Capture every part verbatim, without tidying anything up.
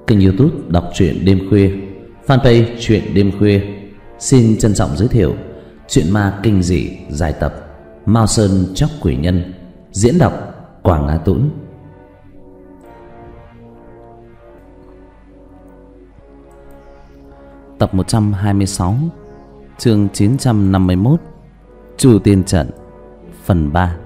Kênh YouTube đọc truyện đêm khuya, fanpage truyện đêm khuya xin trân trọng giới thiệu truyện ma kinh dị dài tập Mao Sơn Chóc Quỷ Nhân, diễn đọc Quảng Á Tũng. Tập một trăm hai mươi sáu, chương chín trăm năm mươi mốt, Chu Tiên Trận, phần ba.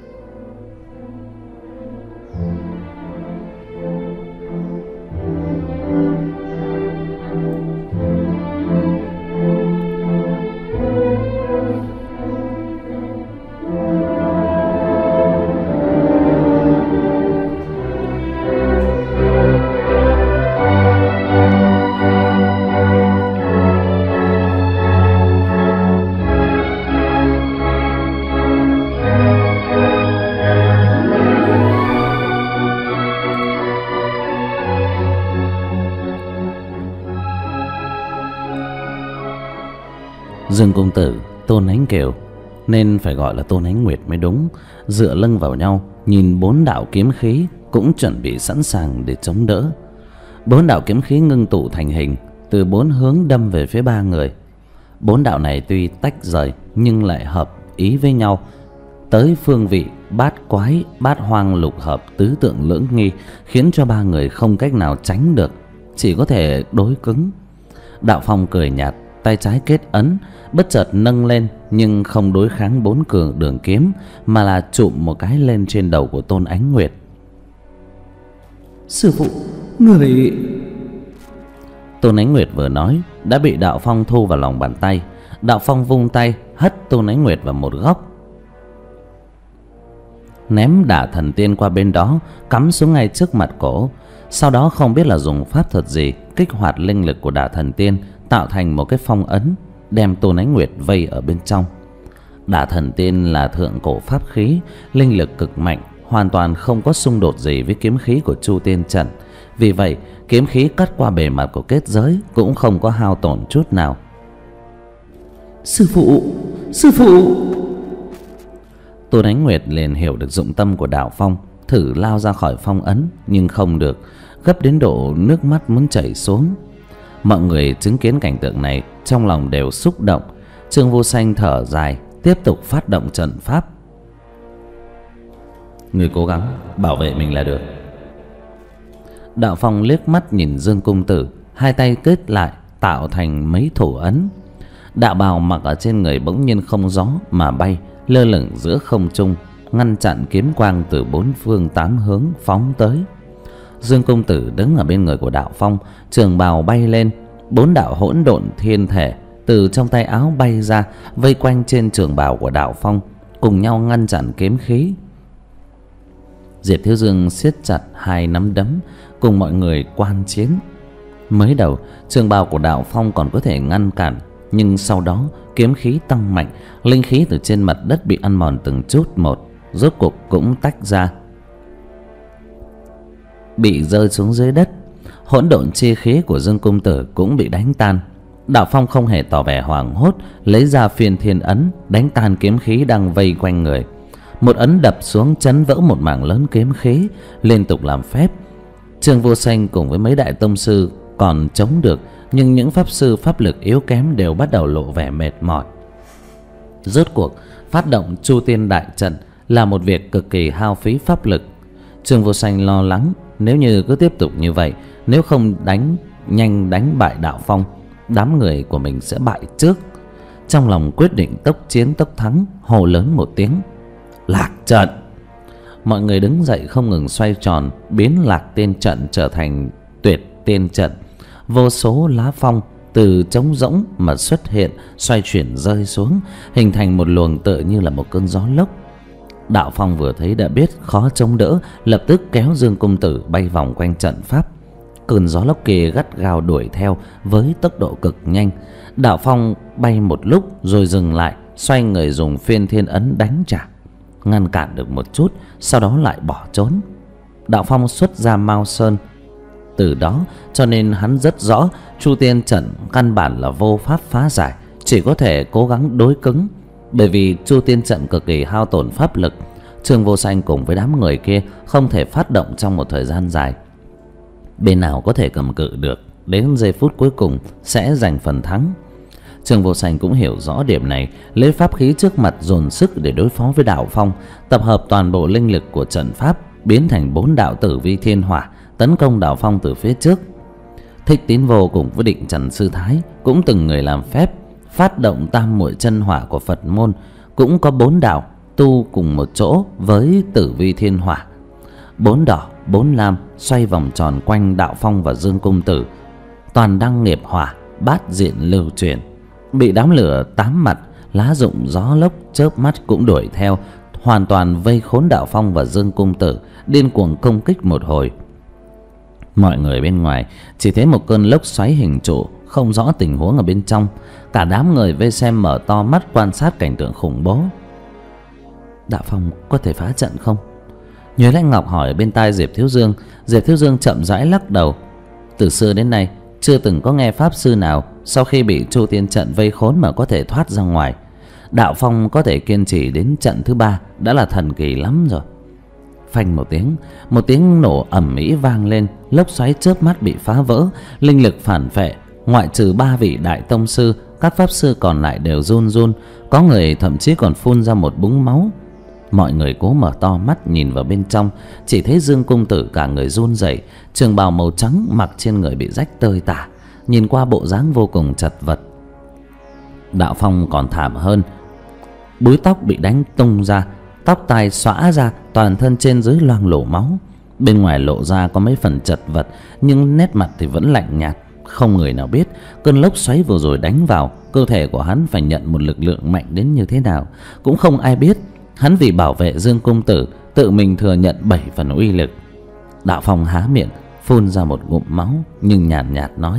Dương công tử, Tôn Ánh Kiều, nên phải gọi là Tôn Ánh Nguyệt mới đúng, dựa lưng vào nhau, nhìn bốn đạo kiếm khí cũng chuẩn bị sẵn sàng để chống đỡ. Bốn đạo kiếm khí ngưng tụ thành hình, từ bốn hướng đâm về phía ba người. Bốn đạo này tuy tách rời nhưng lại hợp ý với nhau, tới phương vị bát quái, bát hoang lục hợp, tứ tượng lưỡng nghi, khiến cho ba người không cách nào tránh được, chỉ có thể đối cứng. Đạo Phong cười nhạt, tay trái kết ấn, bất chợt nâng lên, nhưng không đối kháng bốn cường đường kiếm, mà là chụm một cái lên trên đầu của Tôn Ánh Nguyệt. Sư phụ, người... Tôn Ánh Nguyệt vừa nói đã bị Đạo Phong thu vào lòng bàn tay. Đạo Phong vung tay hất Tôn Ánh Nguyệt vào một góc, ném Đả Thần Tiên qua bên đó, cắm xuống ngay trước mặt cổ. Sau đó không biết là dùng pháp thuật gì kích hoạt linh lực của Đả Thần Tiên, tạo thành một cái phong ấn, đem Tôn Ánh Nguyệt vây ở bên trong. Đả Thần Tiên là thượng cổ pháp khí, linh lực cực mạnh, hoàn toàn không có xung đột gì với kiếm khí của Chu Tiên Trận. Vì vậy kiếm khí cắt qua bề mặt của kết giới cũng không có hao tổn chút nào. Sư phụ, sư phụ! Tôn Ánh Nguyệt liền hiểu được dụng tâm của Đạo Phong, thử lao ra khỏi phong ấn nhưng không được, gấp đến độ nước mắt muốn chảy xuống. Mọi người chứng kiến cảnh tượng này trong lòng đều xúc động. Trương Vô Sanh thở dài, tiếp tục phát động trận pháp. Người cố gắng bảo vệ mình là được. Đạo Phong liếc mắt nhìn Dương công tử, hai tay kết lại tạo thành mấy thủ ấn. Đạo bào mặc ở trên người bỗng nhiên không gió mà bay lơ lửng giữa không trung, ngăn chặn kiếm quang từ bốn phương tám hướng phóng tới. Dương công tử đứng ở bên người của Đạo Phong, trường bào bay lên, bốn đạo hỗn độn thiên thể từ trong tay áo bay ra, vây quanh trên trường bào của Đạo Phong, cùng nhau ngăn chặn kiếm khí. Diệp Thiếu Dương siết chặt hai nắm đấm, cùng mọi người quan chiến. Mới đầu trường bào của Đạo Phong còn có thể ngăn cản, nhưng sau đó kiếm khí tăng mạnh, linh khí từ trên mặt đất bị ăn mòn từng chút một, rốt cuộc cũng tách ra, bị rơi xuống dưới đất. Hỗn độn chi khí của Dương công tử cũng bị đánh tan. Đạo Phong không hề tỏ vẻ hoảng hốt, lấy ra Phiên Thiên ấn đánh tan kiếm khí đang vây quanh người. Một ấn đập xuống chấn vỡ một mảng lớn kiếm khí, liên tục làm phép. Trương Vô Sanh cùng với mấy đại tông sư còn chống được, nhưng những pháp sư pháp lực yếu kém đều bắt đầu lộ vẻ mệt mỏi. Rốt cuộc phát động Chu Tiên đại trận là một việc cực kỳ hao phí pháp lực. Trương Vô Sanh lo lắng, nếu như cứ tiếp tục như vậy, nếu không đánh nhanh đánh bại Đạo Phong, đám người của mình sẽ bại trước. Trong lòng quyết định tốc chiến tốc thắng, hô lớn một tiếng: Lạc trận! Mọi người đứng dậy không ngừng xoay tròn, biến Lạc Tiên trận trở thành Tuyệt Tiên trận. Vô số lá phong từ trống rỗng mà xuất hiện, xoay chuyển rơi xuống, hình thành một luồng tựa như là một cơn gió lốc. Đạo Phong vừa thấy đã biết khó chống đỡ, lập tức kéo Dương công tử bay vòng quanh trận pháp. Cơn gió lốc kia gắt gao đuổi theo với tốc độ cực nhanh. Đạo Phong bay một lúc rồi dừng lại, xoay người dùng Phiên Thiên ấn đánh trả, ngăn cản được một chút, sau đó lại bỏ trốn. Đạo Phong xuất ra Mao Sơn, từ đó cho nên hắn rất rõ Chu Tiên trận căn bản là vô pháp phá giải, chỉ có thể cố gắng đối cứng. Bởi vì Chu Tiên trận cực kỳ hao tổn pháp lực, Trương Vô Sanh cùng với đám người kia không thể phát động trong một thời gian dài. bên nào có thể cầm cự được đến giây phút cuối cùng sẽ giành phần thắng. Trương Vô Sanh cũng hiểu rõ điểm này, lấy pháp khí trước mặt dồn sức để đối phó với Đạo Phong, tập hợp toàn bộ linh lực của trận pháp biến thành bốn đạo Tử Vi Thiên Hỏa tấn công Đạo Phong từ phía trước. Thích Tín Vô cùng với Định Trần Sư Thái cũng từng người làm phép phát động tam muội chân hỏa của Phật môn, cũng có bốn đạo tu cùng một chỗ với Tử Vi Thiên Hỏa. Bốn đỏ, bốn lam xoay vòng tròn quanh Đạo Phong và Dương Công Tử, toàn đăng nghiệp hỏa, bát diện lưu truyền. Bị đám lửa tám mặt, lá rụng gió lốc chớp mắt cũng đuổi theo, hoàn toàn vây khốn Đạo Phong và Dương Công Tử, điên cuồng công kích một hồi. Mọi người bên ngoài chỉ thấy một cơn lốc xoáy hình trụ, không rõ tình huống ở bên trong. Cả đám người vây xem mở to mắt quan sát cảnh tượng khủng bố. Đạo Phong có thể phá trận không? Nhuế Lãnh Ngọc hỏi ở bên tai Diệp Thiếu Dương. Diệp Thiếu Dương chậm rãi lắc đầu. Từ xưa đến nay chưa từng có nghe pháp sư nào sau khi bị Chu Tiên trận vây khốn mà có thể thoát ra ngoài. Đạo Phong có thể kiên trì đến trận thứ ba đã là thần kỳ lắm rồi. Phanh một tiếng, một tiếng nổ ầm ĩ vang lên, lốc xoáy chớp mắt bị phá vỡ, linh lực phản phệ, ngoại trừ ba vị đại tông sư, các pháp sư còn lại đều run run, có người thậm chí còn phun ra một búng máu. Mọi người cố mở to mắt nhìn vào bên trong, chỉ thấy Dương Công Tử cả người run rẩy, trường bào màu trắng mặc trên người bị rách tơi tả, nhìn qua bộ dáng vô cùng chật vật. Đạo Phong còn thảm hơn, búi tóc bị đánh tung ra, tóc tai xõa ra, toàn thân trên dưới loang lổ máu. Bên ngoài lộ ra có mấy phần chật vật, nhưng nét mặt thì vẫn lạnh nhạt. Không người nào biết cơn lốc xoáy vừa rồi đánh vào cơ thể của hắn phải nhận một lực lượng mạnh đến như thế nào. Cũng không ai biết hắn vì bảo vệ Dương Công Tử tự mình thừa nhận bảy phần uy lực. Đạo Phong há miệng phun ra một ngụm máu, nhưng nhàn nhạt, nhạt nói: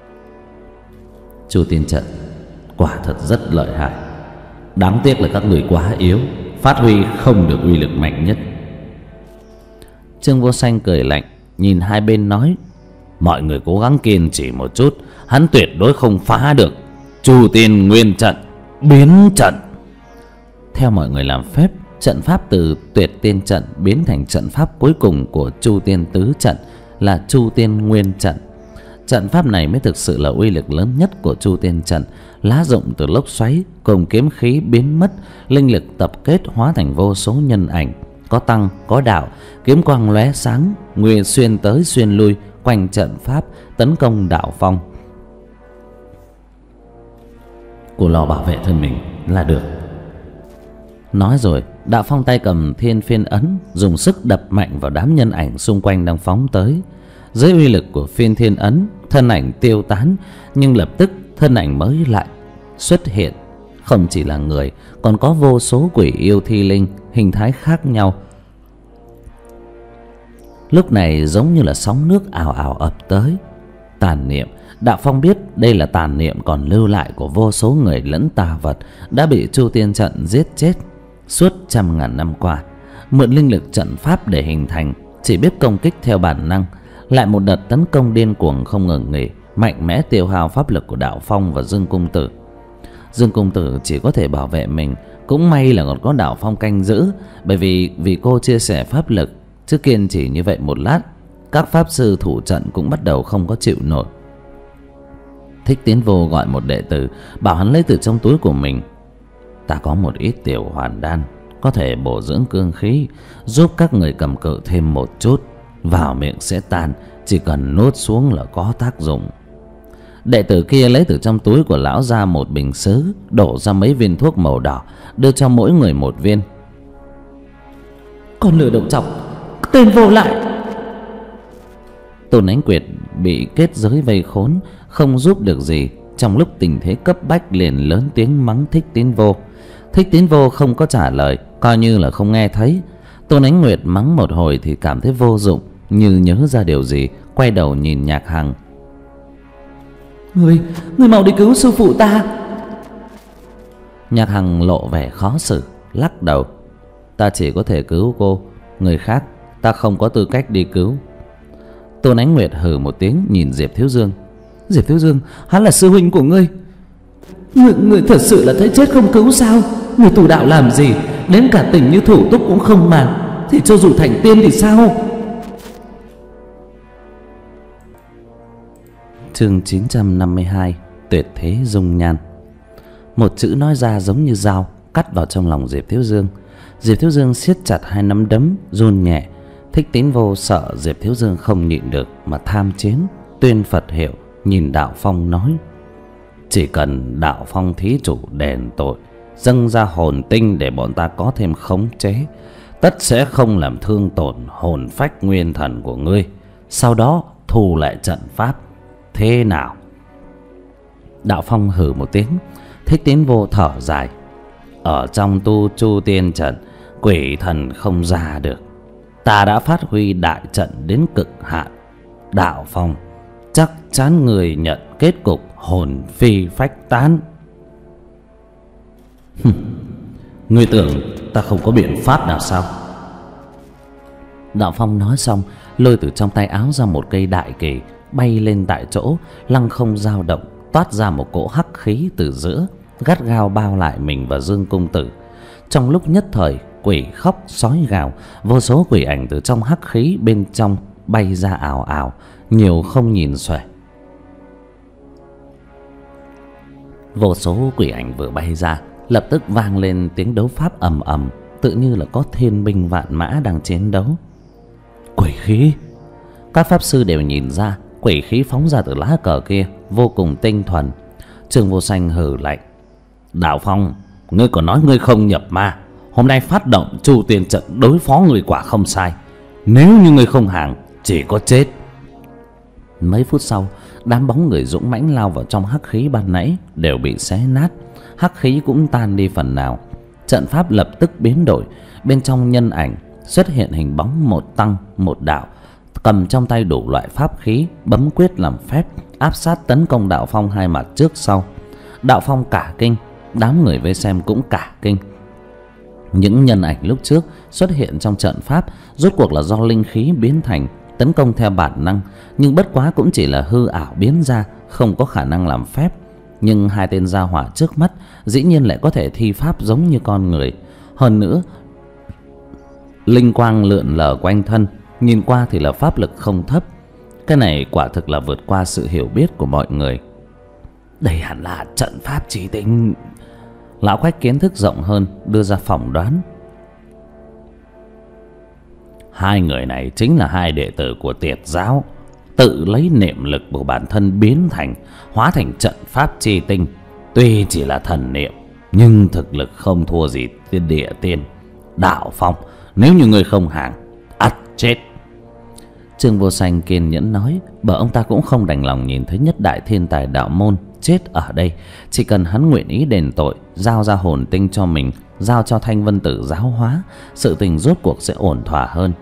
Chu Tiên trận quả thật rất lợi hại, đáng tiếc là các người quá yếu, phát huy không được uy lực mạnh nhất. Trương Vô Sanh cười lạnh nhìn hai bên nói: Mọi người cố gắng kiên trì một chút, hắn tuyệt đối không phá được Chu Tiên Nguyên trận biến trận. Theo mọi người làm phép, trận pháp từ Tuyệt Tiên trận biến thành trận pháp cuối cùng của Chu Tiên tứ trận là Chu Tiên Nguyên trận. Trận pháp này mới thực sự là uy lực lớn nhất của Chu Tiên trận. Lá rụng từ lốc xoáy cùng kiếm khí biến mất, linh lực tập kết hóa thành vô số nhân ảnh, có tăng có đạo, kiếm quang lóe sáng, nguyên xuyên tới xuyên lui quanh trận pháp tấn công Đạo Phong. Cô lo bảo vệ thân mình là được. Nói rồi, Đạo Phong tay cầm Thiên Phiên ấn, dùng sức đập mạnh vào đám nhân ảnh xung quanh đang phóng tới. Dưới uy lực của Phiên Thiên ấn, thân ảnh tiêu tán, nhưng lập tức thân ảnh mới lại xuất hiện. Không chỉ là người, còn có vô số quỷ yêu thi linh hình thái khác nhau. Lúc này giống như là sóng nước ào ào ập tới. Tàn niệm, Đạo Phong biết đây là tàn niệm còn lưu lại của vô số người lẫn tà vật đã bị Chu Tiên trận giết chết suốt trăm ngàn năm qua. Mượn linh lực trận pháp để hình thành, chỉ biết công kích theo bản năng. Lại một đợt tấn công điên cuồng không ngừng nghỉ, mạnh mẽ tiêu hao pháp lực của Đạo Phong và Dương Công Tử. Dương Công Tử chỉ có thể bảo vệ mình, cũng may là còn có Đạo Phong canh giữ, bởi vì vì cô chia sẻ pháp lực, chứ kiên trì như vậy một lát, các pháp sư thủ trận cũng bắt đầu không có chịu nổi. Thích Tiến Vô gọi một đệ tử, bảo hắn lấy từ trong túi của mình: Ta có một ít tiểu hoàn đan, có thể bổ dưỡng cương khí, giúp các người cầm cự thêm một chút. Vào miệng sẽ tan, chỉ cần nuốt xuống là có tác dụng. Đệ tử kia lấy từ trong túi của lão ra một bình sứ, đổ ra mấy viên thuốc màu đỏ, đưa cho mỗi người một viên. Con lửa độc chọc, tên Vô lại. Tôn Ánh Quyệt bị kết giới vây khốn, không giúp được gì. Trong lúc tình thế cấp bách liền lớn tiếng mắng Thích Tín Vô. Thích Tín Vô không có trả lời, coi như là không nghe thấy. Tôn Ánh Nguyệt mắng một hồi thì cảm thấy vô dụng, như nhớ ra điều gì, quay đầu nhìn Nhạc Hằng. Người, người mau đi cứu sư phụ ta. Nhạc Hằng lộ vẻ khó xử, lắc đầu. Ta chỉ có thể cứu cô, người khác ta không có tư cách đi cứu. Tôn Ánh Nguyệt hừ một tiếng nhìn Diệp Thiếu Dương. Diệp Thiếu Dương, hắn là sư huynh của ngươi. Người, người thật sự là thấy chết không cứu sao? Người tù đạo làm gì, đến cả tình như thủ túc cũng không màng, thì cho dù thành tiên thì sao? Chương chín trăm năm mươi hai. Tuyệt thế dung nhan. Một chữ nói ra giống như dao cắt vào trong lòng Diệp Thiếu Dương. Diệp Thiếu Dương siết chặt hai nắm đấm, run nhẹ. Thích Tín Vô sợ Diệp Thiếu Dương không nhịn được mà tham chiến, tuyên Phật hiệu, nhìn Đạo Phong nói: chỉ cần Đạo Phong thí chủ đền tội, dâng ra hồn tinh để bọn ta có thêm khống chế, tất sẽ không làm thương tổn hồn phách nguyên thần của ngươi. Sau đó thu lại trận pháp, thế nào? Đạo Phong hừ một tiếng. Thích Tín Vô thở dài: ở trong tu chu tiên trận, quỷ thần không ra được. Ta đã phát huy đại trận đến cực hạn. Đạo Phong, chắc chắn người nhận kết cục hồn phi phách tán. Ngươi tưởng ta không có biện pháp nào sao? Đạo Phong nói xong, lôi từ trong tay áo ra một cây đại kỳ, bay lên tại chỗ, lăng không dao động, toát ra một cỗ hắc khí từ giữa, gắt gao bao lại mình và Dương Công Tử. Trong lúc nhất thời, quỷ khóc sói gào, vô số quỷ ảnh từ trong hắc khí bên trong bay ra ào ào, nhiều không nhìn xuể. Vô số quỷ ảnh vừa bay ra, lập tức vang lên tiếng đấu pháp ầm ầm, tự như là có thiên binh vạn mã đang chiến đấu. Quỷ khí! Các pháp sư đều nhìn ra, quỷ khí phóng ra từ lá cờ kia vô cùng tinh thuần. Trương Vô Sanh hừ lạnh: Đạo Phong, ngươi còn nói ngươi không nhập ma, hôm nay phát động chu tiên trận đối phó người quả không sai. Nếu như ngươi không hàng, chỉ có chết. Mấy phút sau, đám bóng người dũng mãnh lao vào trong hắc khí ban nãy đều bị xé nát, hắc khí cũng tan đi phần nào. Trận pháp lập tức biến đổi, bên trong nhân ảnh xuất hiện hình bóng một tăng một đạo, cầm trong tay đủ loại pháp khí, bấm quyết làm phép, áp sát tấn công Đạo Phong hai mặt trước sau. Đạo Phong cả kinh, đám người vây xem cũng cả kinh. Những nhân ảnh lúc trước xuất hiện trong trận pháp rốt cuộc là do linh khí biến thành, tấn công theo bản năng, nhưng bất quá cũng chỉ là hư ảo biến ra, không có khả năng làm phép. Nhưng hai tên gia hỏa trước mắt dĩ nhiên lại có thể thi pháp giống như con người. Hơn nữa, linh quang lượn lờ quanh thân, nhìn qua thì là pháp lực không thấp. Cái này quả thực là vượt qua sự hiểu biết của mọi người. Đây hẳn là trận pháp chỉ tinh. Lão Quách kiến thức rộng hơn, đưa ra phỏng đoán. Hai người này chính là hai đệ tử của Tiệt giáo, tự lấy niệm lực của bản thân biến thành, hóa thành trận pháp chi tinh. Tuy chỉ là thần niệm, nhưng thực lực không thua gì tiên địa tiên. Đạo Phong, nếu như người không hàng, ắt chết. Trương Vô Sanh kiên nhẫn nói, bởi ông ta cũng không đành lòng nhìn thấy nhất đại thiên tài đạo môn chết ở đây. Chỉ cần hắn nguyện ý đền tội, giao ra hồn tinh cho mình, giao cho Thanh Vân Tử giáo hóa, sự tình rốt cuộc sẽ ổn thỏa hơn.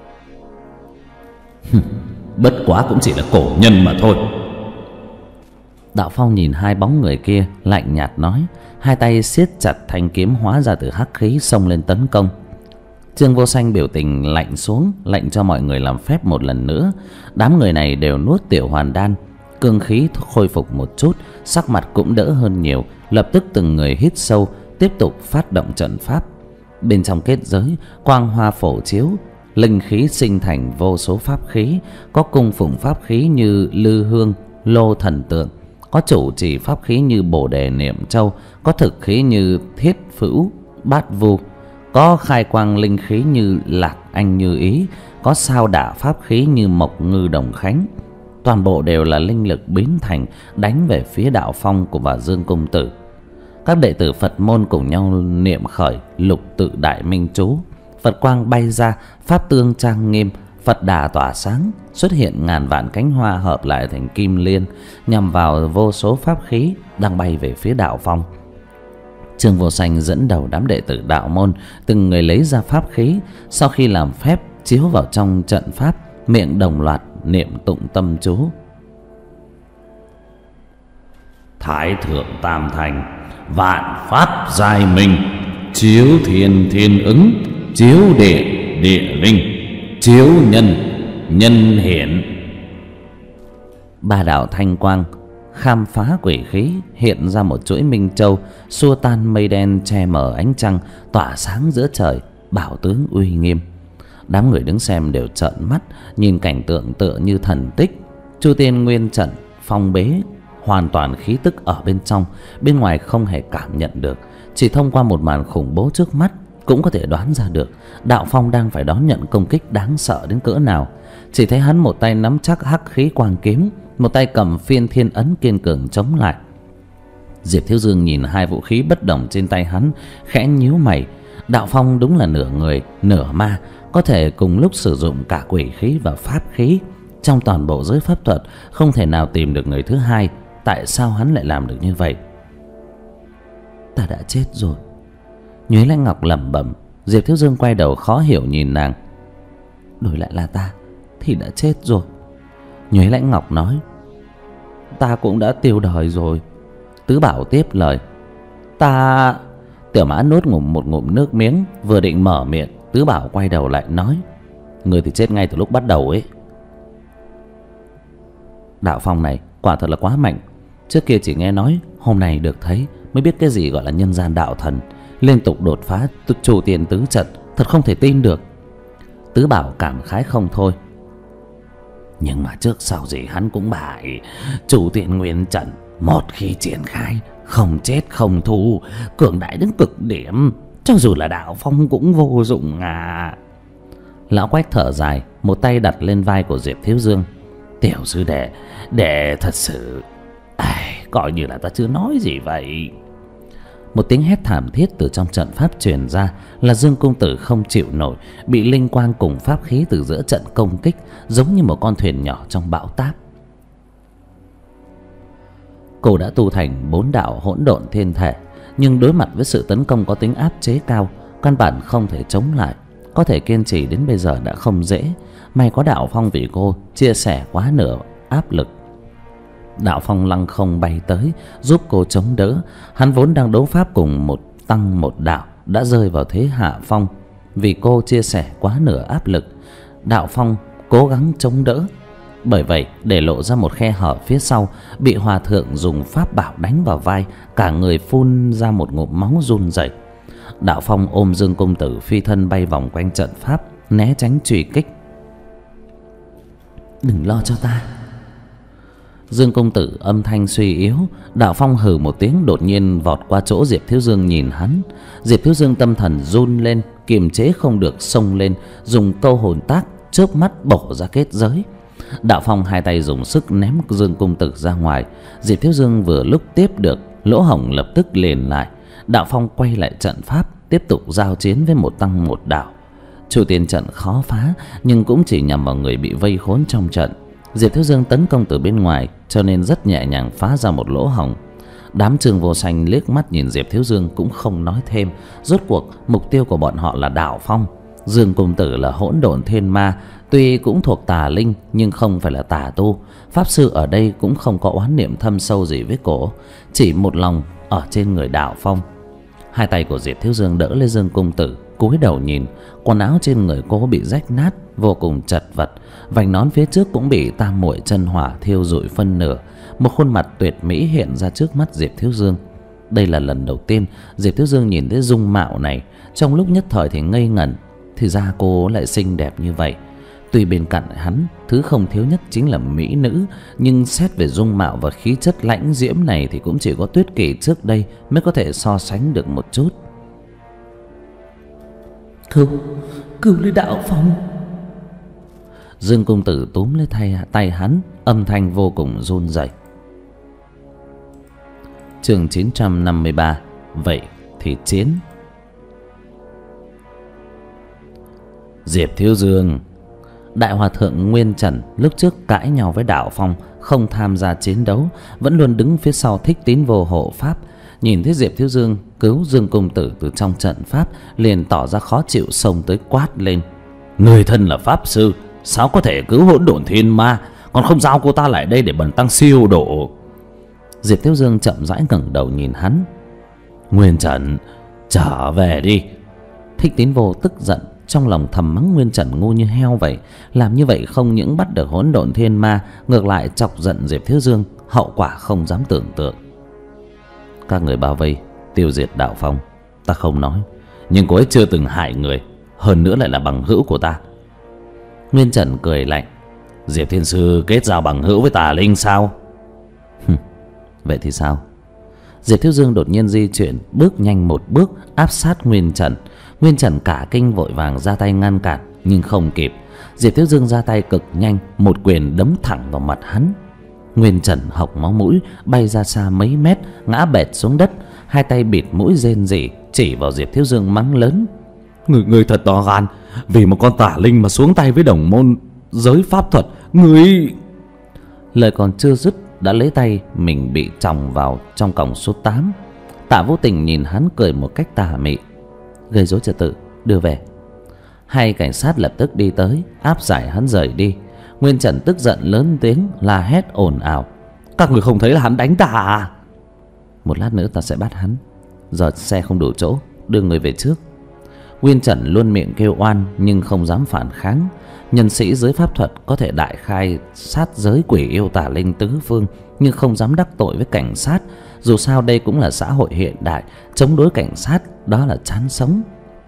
Bất quá cũng chỉ là cổ nhân mà thôi. Đạo Phong nhìn hai bóng người kia, lạnh nhạt nói, hai tay siết chặt thanh kiếm hóa ra từ hắc khí xông lên tấn công. Trương Vô Sanh biểu tình lạnh xuống, lệnh cho mọi người làm phép một lần nữa. Đám người này đều nuốt tiểu hoàn đan, cương khí khôi phục một chút, sắc mặt cũng đỡ hơn nhiều. Lập tức từng người hít sâu, tiếp tục phát động trận pháp. Bên trong kết giới, quang hoa phổ chiếu, linh khí sinh thành vô số pháp khí. Có cung phụng pháp khí như lư hương, lô thần tượng, có chủ trì pháp khí như bồ đề niệm châu, có thực khí như thiết phữu bát vu, có khai quang linh khí như lạc anh như ý, có sao đả pháp khí như mộc ngư đồng khánh. Toàn bộ đều là linh lực biến thành, đánh về phía Đạo Phong của và Dương Công Tử. Các đệ tử Phật môn cùng nhau niệm khởi lục tự đại minh chú. Phật quang bay ra, pháp tương trang nghiêm, Phật đà tỏa sáng, xuất hiện ngàn vạn cánh hoa hợp lại thành kim liên, nhằm vào vô số pháp khí đang bay về phía Đạo Phong. Trương Vô Sanh dẫn đầu đám đệ tử đạo môn, từng người lấy ra pháp khí, sau khi làm phép chiếu vào trong trận pháp, miệng đồng loạt niệm tụng tâm chú. Thái thượng tam thành, vạn pháp giai minh, chiếu thiên thiên ứng, chiếu địa địa linh, chiếu nhân nhân hiển. Ba đạo thanh quang khám phá quỷ khí, hiện ra một chuỗi minh châu, xua tan mây đen che mờ ánh trăng, tỏa sáng giữa trời, bảo tướng uy nghiêm. Đám người đứng xem đều trợn mắt, nhìn cảnh tượng tựa như thần tích. Chu tiên nguyên trận phong bế hoàn toàn khí tức ở bên trong, bên ngoài không hề cảm nhận được. Chỉ thông qua một màn khủng bố trước mắt cũng có thể đoán ra được Đạo Phong đang phải đón nhận công kích đáng sợ đến cỡ nào. Chỉ thấy hắn một tay nắm chắc hắc khí quang kiếm, một tay cầm phiên thiên ấn kiên cường chống lại. Diệp Thiếu Dương nhìn hai vũ khí bất đồng trên tay hắn, khẽ nhíu mày. Đạo Phong đúng là nửa người nửa ma, có thể cùng lúc sử dụng cả quỷ khí và pháp khí. Trong toàn bộ giới pháp thuật không thể nào tìm được người thứ hai. Tại sao hắn lại làm được như vậy? Ta đã chết rồi, Nhuế Lãnh Ngọc lẩm bẩm. Diệp Thiếu Dương quay đầu khó hiểu nhìn nàng. Đổi lại là ta thì đã chết rồi, Nhuế Lãnh Ngọc nói. Ta cũng đã tiêu đời rồi, Tứ Bảo tiếp lời. Ta... Tiểu Mã nuốt ngụm một ngụm nước miếng, vừa định mở miệng, Tứ Bảo quay đầu lại nói. Người thì chết ngay từ lúc bắt đầu ấy. Đạo Phong này quả thật là quá mạnh. Trước kia chỉ nghe nói, hôm nay được thấy mới biết cái gì gọi là nhân gian đạo thần. Liên tục đột phá chủ tiền tứ trận, thật không thể tin được. Tứ Bảo cảm khái không thôi. Nhưng mà trước sau gì hắn cũng bại. Chủ tiền nguyên trận một khi triển khai, không chết không thu, cường đại đến cực điểm. Cho dù là Đạo Phong cũng vô dụng à. Lão Quách thở dài, một tay đặt lên vai của Diệp Thiếu Dương. Tiểu sư đệ, đệ thật sự... Ai, coi như là ta chưa nói gì vậy. Một tiếng hét thảm thiết từ trong trận pháp truyền ra, là Dương công tử không chịu nổi, bị linh quang cùng pháp khí từ giữa trận công kích, giống như một con thuyền nhỏ trong bão táp. Cô đã tu thành bốn đạo hỗn độn thiên thể, nhưng đối mặt với sự tấn công có tính áp chế cao, căn bản không thể chống lại. Có thể kiên trì đến bây giờ đã không dễ. May có Đạo Phong vì cô chia sẻ quá nửa áp lực. Đạo Phong lăng không bay tới giúp cô chống đỡ. Hắn vốn đang đấu pháp cùng một tăng một đạo, đã rơi vào thế hạ phong vì cô chia sẻ quá nửa áp lực. Đạo Phong cố gắng chống đỡ, bởi vậy để lộ ra một khe hở phía sau, bị hòa thượng dùng pháp bảo đánh vào vai, cả người phun ra một ngụm máu run rẩy. Đạo Phong ôm Dương công tử phi thân bay vòng quanh trận pháp, né tránh truy kích. Đừng lo cho ta. Dương công tử âm thanh suy yếu. Đạo Phong hừ một tiếng, đột nhiên vọt qua chỗ Diệp Thiếu Dương nhìn hắn. Diệp Thiếu Dương tâm thần run lên, kiềm chế không được xông lên, dùng câu hồn tác chớp mắt bổ ra kết giới. Đạo Phong hai tay dùng sức ném Dương công tử ra ngoài. Diệp Thiếu Dương vừa lúc tiếp được, lỗ hổng lập tức liền lại. Đạo Phong quay lại trận pháp, tiếp tục giao chiến với một tăng một đạo. Chủ tiền trận khó phá, nhưng cũng chỉ nhằm vào người bị vây khốn trong trận. Diệp Thiếu Dương tấn công từ bên ngoài, cho nên rất nhẹ nhàng phá ra một lỗ hổng. Đám Trương Vô Sanh liếc mắt nhìn Diệp Thiếu Dương cũng không nói thêm. Rốt cuộc mục tiêu của bọn họ là Đạo Phong. Dương công tử là hỗn độn thiên ma, tuy cũng thuộc tà linh nhưng không phải là tà tu. Pháp sư ở đây cũng không có oán niệm thâm sâu gì với cổ, chỉ một lòng ở trên người Đạo Phong. Hai tay của Diệp Thiếu Dương đỡ lấy Dương công tử, cúi đầu nhìn. Quần áo trên người cô bị rách nát, vô cùng chật vật. Vành nón phía trước cũng bị tam muội chân hỏa thiêu rụi phân nửa. Một khuôn mặt tuyệt mỹ hiện ra trước mắt Diệp Thiếu Dương. Đây là lần đầu tiên Diệp Thiếu Dương nhìn thấy dung mạo này. Trong lúc nhất thời thì ngây ngẩn, thì ra cô lại xinh đẹp như vậy. Tuy bên cạnh hắn thứ không thiếu nhất chính là mỹ nữ, nhưng xét về dung mạo và khí chất lãnh diễm này thì cũng chỉ có Tuyết Kỳ trước đây mới có thể so sánh được một chút. Cứu, cứu lấy Đạo Phong. Dương công tử túm lấy tay, tay hắn, âm thanh vô cùng run rẩy. Chương chín trăm năm mươi ba. Vậy thì chiến. Diệp Thiếu Dương. Đại hòa thượng Nguyên Trần lúc trước cãi nhau với Đạo Phong, không tham gia chiến đấu, vẫn luôn đứng phía sau Thích Tín Vô hộ pháp. Nhìn thấy Diệp Thiếu Dương cứu Dương công tử từ trong trận pháp, liền tỏ ra khó chịu, xông tới quát lên. Người thân là pháp sư, sao có thể cứu hỗn độn thiên ma, còn không giao cô ta lại đây để bần tăng siêu độ. Diệp Thiếu Dương chậm rãi ngẩng đầu nhìn hắn. Nguyên Trần, trở về đi. Thích Tín Vô tức giận, trong lòng thầm mắng Nguyên Trần ngu như heo vậy. Làm như vậy không những bắt được hỗn độn thiên ma, ngược lại chọc giận Diệp Thiếu Dương, hậu quả không dám tưởng tượng. Các người bao vây tiêu diệt Đạo Phong, ta không nói, nhưng cô ấy chưa từng hại người, hơn nữa lại là bằng hữu của ta. Nguyên Trần cười lạnh. Diệp Thiên Sư kết giao bằng hữu với tà linh sao? Vậy thì sao? Diệp Thiếu Dương đột nhiên di chuyển, bước nhanh một bước áp sát Nguyên Trần. Nguyên Trần cả kinh vội vàng ra tay ngăn cản, nhưng không kịp. Diệp Thiếu Dương ra tay cực nhanh, một quyền đấm thẳng vào mặt hắn. Nguyên Trần hộc máu mũi, bay ra xa mấy mét, ngã bệt xuống đất, hai tay bịt mũi rên rỉ, chỉ vào Diệp Thiếu Dương mắng lớn: Người người thật to gan, vì một con tả linh mà xuống tay với đồng môn giới pháp thuật. Người... Lời còn chưa dứt đã lấy tay mình bị chòng vào trong còng số tám. Tạ Vô Tình nhìn hắn cười một cách tà mị: Gây rối trật tự, đưa về. Hai cảnh sát lập tức đi tới, áp giải hắn rời đi. Nguyên Trần tức giận lớn tiếng la hét ồn ào: Các người không thấy là hắn đánh ta à? Một lát nữa ta sẽ bắt hắn. Giờ xe không đủ chỗ, đưa người về trước. Nguyên Trần luôn miệng kêu oan nhưng không dám phản kháng. Nhân sĩ giới pháp thuật có thể đại khai sát giới quỷ yêu tà linh tứ phương, nhưng không dám đắc tội với cảnh sát. Dù sao đây cũng là xã hội hiện đại, chống đối cảnh sát đó là chán sống.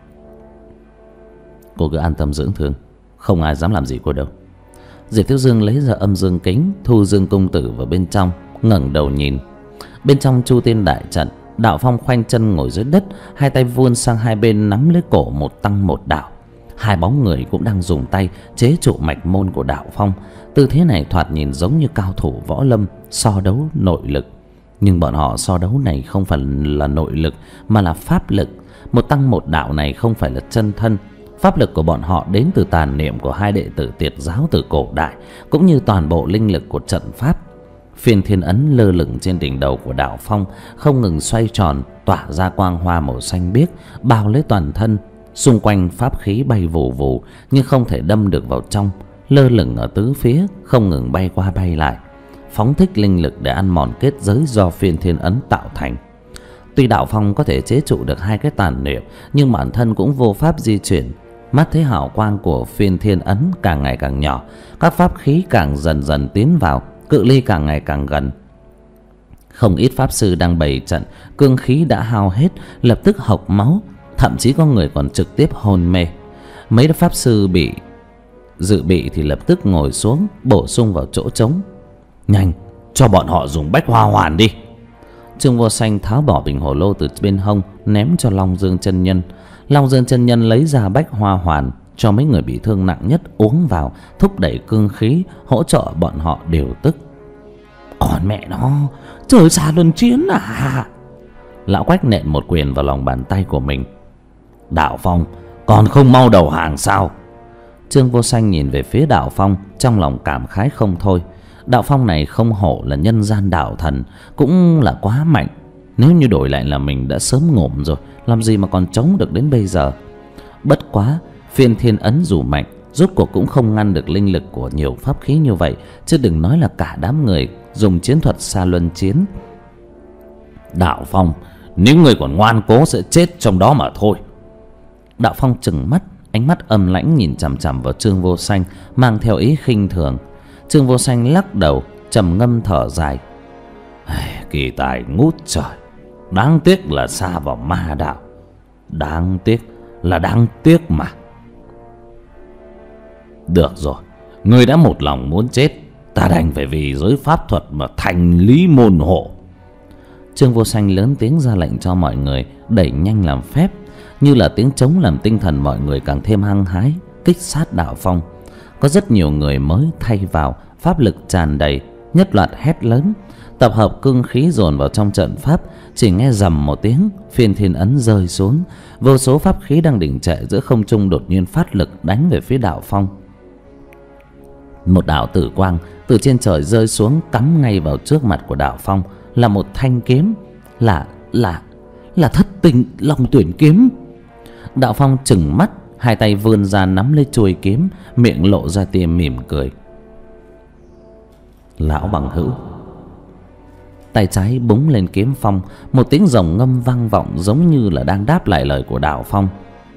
Cô cứ an tâm dưỡng thương, không ai dám làm gì cô đâu. Diệp Thiếu Dương lấy ra âm dương kính, thu Dương công tử vào bên trong, ngẩng đầu nhìn. Bên trong Chu Tiên đại trận, Đạo Phong khoanh chân ngồi dưới đất, hai tay vươn sang hai bên nắm lấy cổ một tăng một đạo. Hai bóng người cũng đang dùng tay chế trụ mạch môn của Đạo Phong. Tư thế này thoạt nhìn giống như cao thủ võ lâm so đấu nội lực, nhưng bọn họ so đấu này không phải là nội lực mà là pháp lực. Một tăng một đạo này không phải là chân thân. Pháp lực của bọn họ đến từ tàn niệm của hai đệ tử Tiệt giáo từ cổ đại, cũng như toàn bộ linh lực của trận pháp. Phiên thiên ấn lơ lửng trên đỉnh đầu của Đạo Phong, không ngừng xoay tròn, tỏa ra quang hoa màu xanh biếc, bao lấy toàn thân. Xung quanh pháp khí bay vù vù, nhưng không thể đâm được vào trong, lơ lửng ở tứ phía, không ngừng bay qua bay lại, phóng thích linh lực để ăn mòn kết giới do phiên thiên ấn tạo thành. Tuy Đạo Phong có thể chế trụ được hai cái tàn niệm, nhưng bản thân cũng vô pháp di chuyển. Mắt thấy hào quang của phiên thiên ấn càng ngày càng nhỏ, các pháp khí càng dần dần tiến vào, cự ly càng ngày càng gần. Không ít pháp sư đang bày trận, cương khí đã hao hết, lập tức hộc máu, thậm chí có người còn trực tiếp hôn mê. Mấy pháp sư bị dự bị thì lập tức ngồi xuống, bổ sung vào chỗ trống. Nhanh, cho bọn họ dùng bách hoa hoàn đi. Trương Vô Sanh tháo bỏ bình hồ lô từ bên hông, ném cho Long Dương chân nhân. Long Dương chân nhân lấy ra bách hoa hoàn cho mấy người bị thương nặng nhất uống vào, thúc đẩy cương khí, hỗ trợ bọn họ điều tức. Còn mẹ nó, trời xa luân chiến à? Lão Quách nện một quyền vào lòng bàn tay của mình. Đạo Phong, còn không mau đầu hàng sao? Trương Vô Sanh nhìn về phía Đạo Phong, trong lòng cảm khái không thôi. Đạo Phong này không hổ là nhân gian đạo thần, cũng là quá mạnh. Nếu như đổi lại là mình đã sớm ngủm rồi, làm gì mà còn chống được đến bây giờ. Bất quá, phiên thiên ấn dù mạnh, rốt cuộc cũng không ngăn được linh lực của nhiều pháp khí như vậy, chứ đừng nói là cả đám người dùng chiến thuật xa luân chiến. Đạo Phong, nếu người còn ngoan cố sẽ chết trong đó mà thôi. Đạo Phong trừng mắt, ánh mắt âm lãnh nhìn chằm chằm vào Trương Vô Sanh, mang theo ý khinh thường. Trương Vô Sanh lắc đầu, trầm ngâm thở dài. Kỳ tài ngút trời, đáng tiếc là xa vào ma đạo. Đáng tiếc là đáng tiếc mà. Được rồi, ngươi đã một lòng muốn chết, ta đành phải vì giới pháp thuật mà thành lý môn hộ. Trương Vô Sanh lớn tiếng ra lệnh cho mọi người đẩy nhanh làm phép, như là tiếng trống làm tinh thần mọi người càng thêm hăng hái, kích sát Đạo Phong. Có rất nhiều người mới thay vào, pháp lực tràn đầy, nhất loạt hét lớn, tập hợp cương khí dồn vào trong trận pháp. Chỉ nghe rầm một tiếng, phiên thiên ấn rơi xuống, vô số pháp khí đang đỉnh trệ giữa không trung đột nhiên phát lực đánh về phía Đạo Phong. Một đạo tử quang từ trên trời rơi xuống, cắm ngay vào trước mặt của Đạo Phong, là một thanh kiếm, là là là thất tình long tuyển kiếm. Đạo Phong trừng mắt, hai tay vươn ra nắm lấy chuôi kiếm, miệng lộ ra tia mỉm cười. Lão bằng hữu. Tay trái búng lên kiếm phong, một tiếng rồng ngâm vang vọng giống như là đang đáp lại lời của Đạo Phong.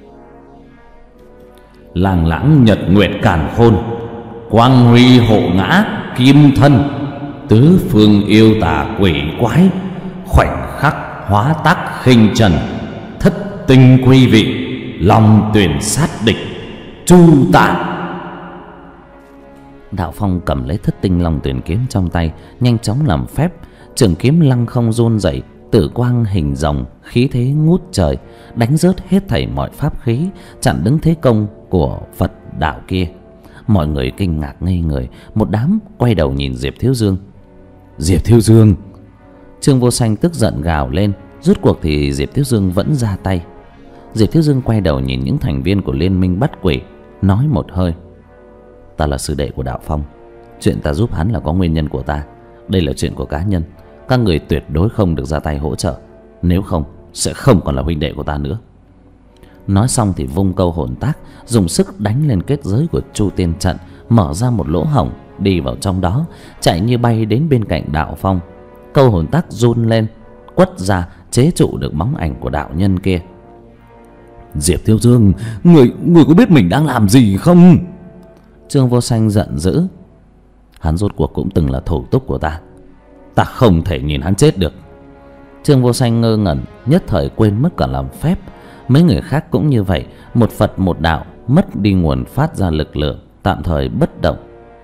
Làng lãng nhật nguyệt càn khôn, quang huy hộ ngã kim thân, tứ phương yêu tà quỷ quái, khoảnh khắc hóa tác khinh trần, thất tinh quy vị, lòng tuyển sát địch, chu tàn. Đạo Phong cầm lấy thất tinh long tuyển kiếm trong tay, nhanh chóng làm phép. Trường kiếm lăng không run rẩy, tử quang hình rồng, khí thế ngút trời, đánh rớt hết thảy mọi pháp khí, chặn đứng thế công của Phật đạo kia. Mọi người kinh ngạc ngây người, một đám quay đầu nhìn Diệp Thiếu Dương. Diệp Thiếu Dương! Trương Vô Sanh tức giận gào lên. Rốt cuộc thì Diệp Thiếu Dương vẫn ra tay. Diệp Thiếu Dương quay đầu nhìn những thành viên của Liên minh bắt quỷ, nói một hơi: ta là sư đệ của Đạo Phong, chuyện ta giúp hắn là có nguyên nhân của ta. Đây là chuyện của cá nhân, các người tuyệt đối không được ra tay hỗ trợ, nếu không sẽ không còn là huynh đệ của ta nữa. Nói xong thì vung câu hồn tác, dùng sức đánh lên kết giới của Chu Tiên trận, mở ra một lỗ hổng, đi vào trong đó, chạy như bay đến bên cạnh Đạo Phong. Câu hồn tác run lên, quất ra chế trụ được bóng ảnh của đạo nhân kia. Diệp Thiếu Dương, người người có biết mình đang làm gì không? Trương Vô Sanh giận dữ. Hắn rốt cuộc cũng từng là thủ túc của ta, ta không thể nhìn hắn chết được. Trương Vô Sanh ngơ ngẩn, nhất thời quên mất cả làm phép. Mấy người khác cũng như vậy, một Phật một đạo, mất đi nguồn phát ra lực lượng, tạm thời bất động.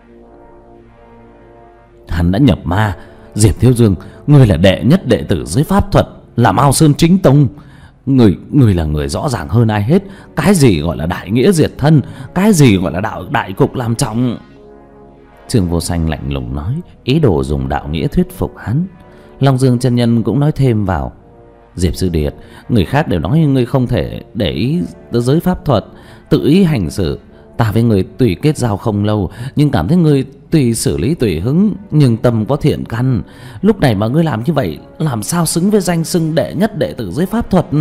Hắn đã nhập ma. Diệp Thiếu Dương, ngươi là đệ nhất đệ tử dưới pháp thuật, là Mao Sơn chính tông. Người, người là người rõ ràng hơn ai hết cái gì gọi là đại nghĩa diệt thân, cái gì gọi là đạo đại cục làm trọng. Trương Vô Sanh lạnh lùng nói, ý đồ dùng đạo nghĩa thuyết phục hắn. Long Dương chân nhân cũng nói thêm vào: Diệp Sư Điệt, người khác đều nói ngươi không thể để ý tới giới pháp thuật, tự ý hành xử. Ta với người tùy kết giao không lâu, nhưng cảm thấy ngươi tùy xử lý tùy hứng, nhưng tâm có thiện căn. Lúc này mà ngươi làm như vậy, làm sao xứng với danh xưng đệ nhất đệ tử giới pháp thuật?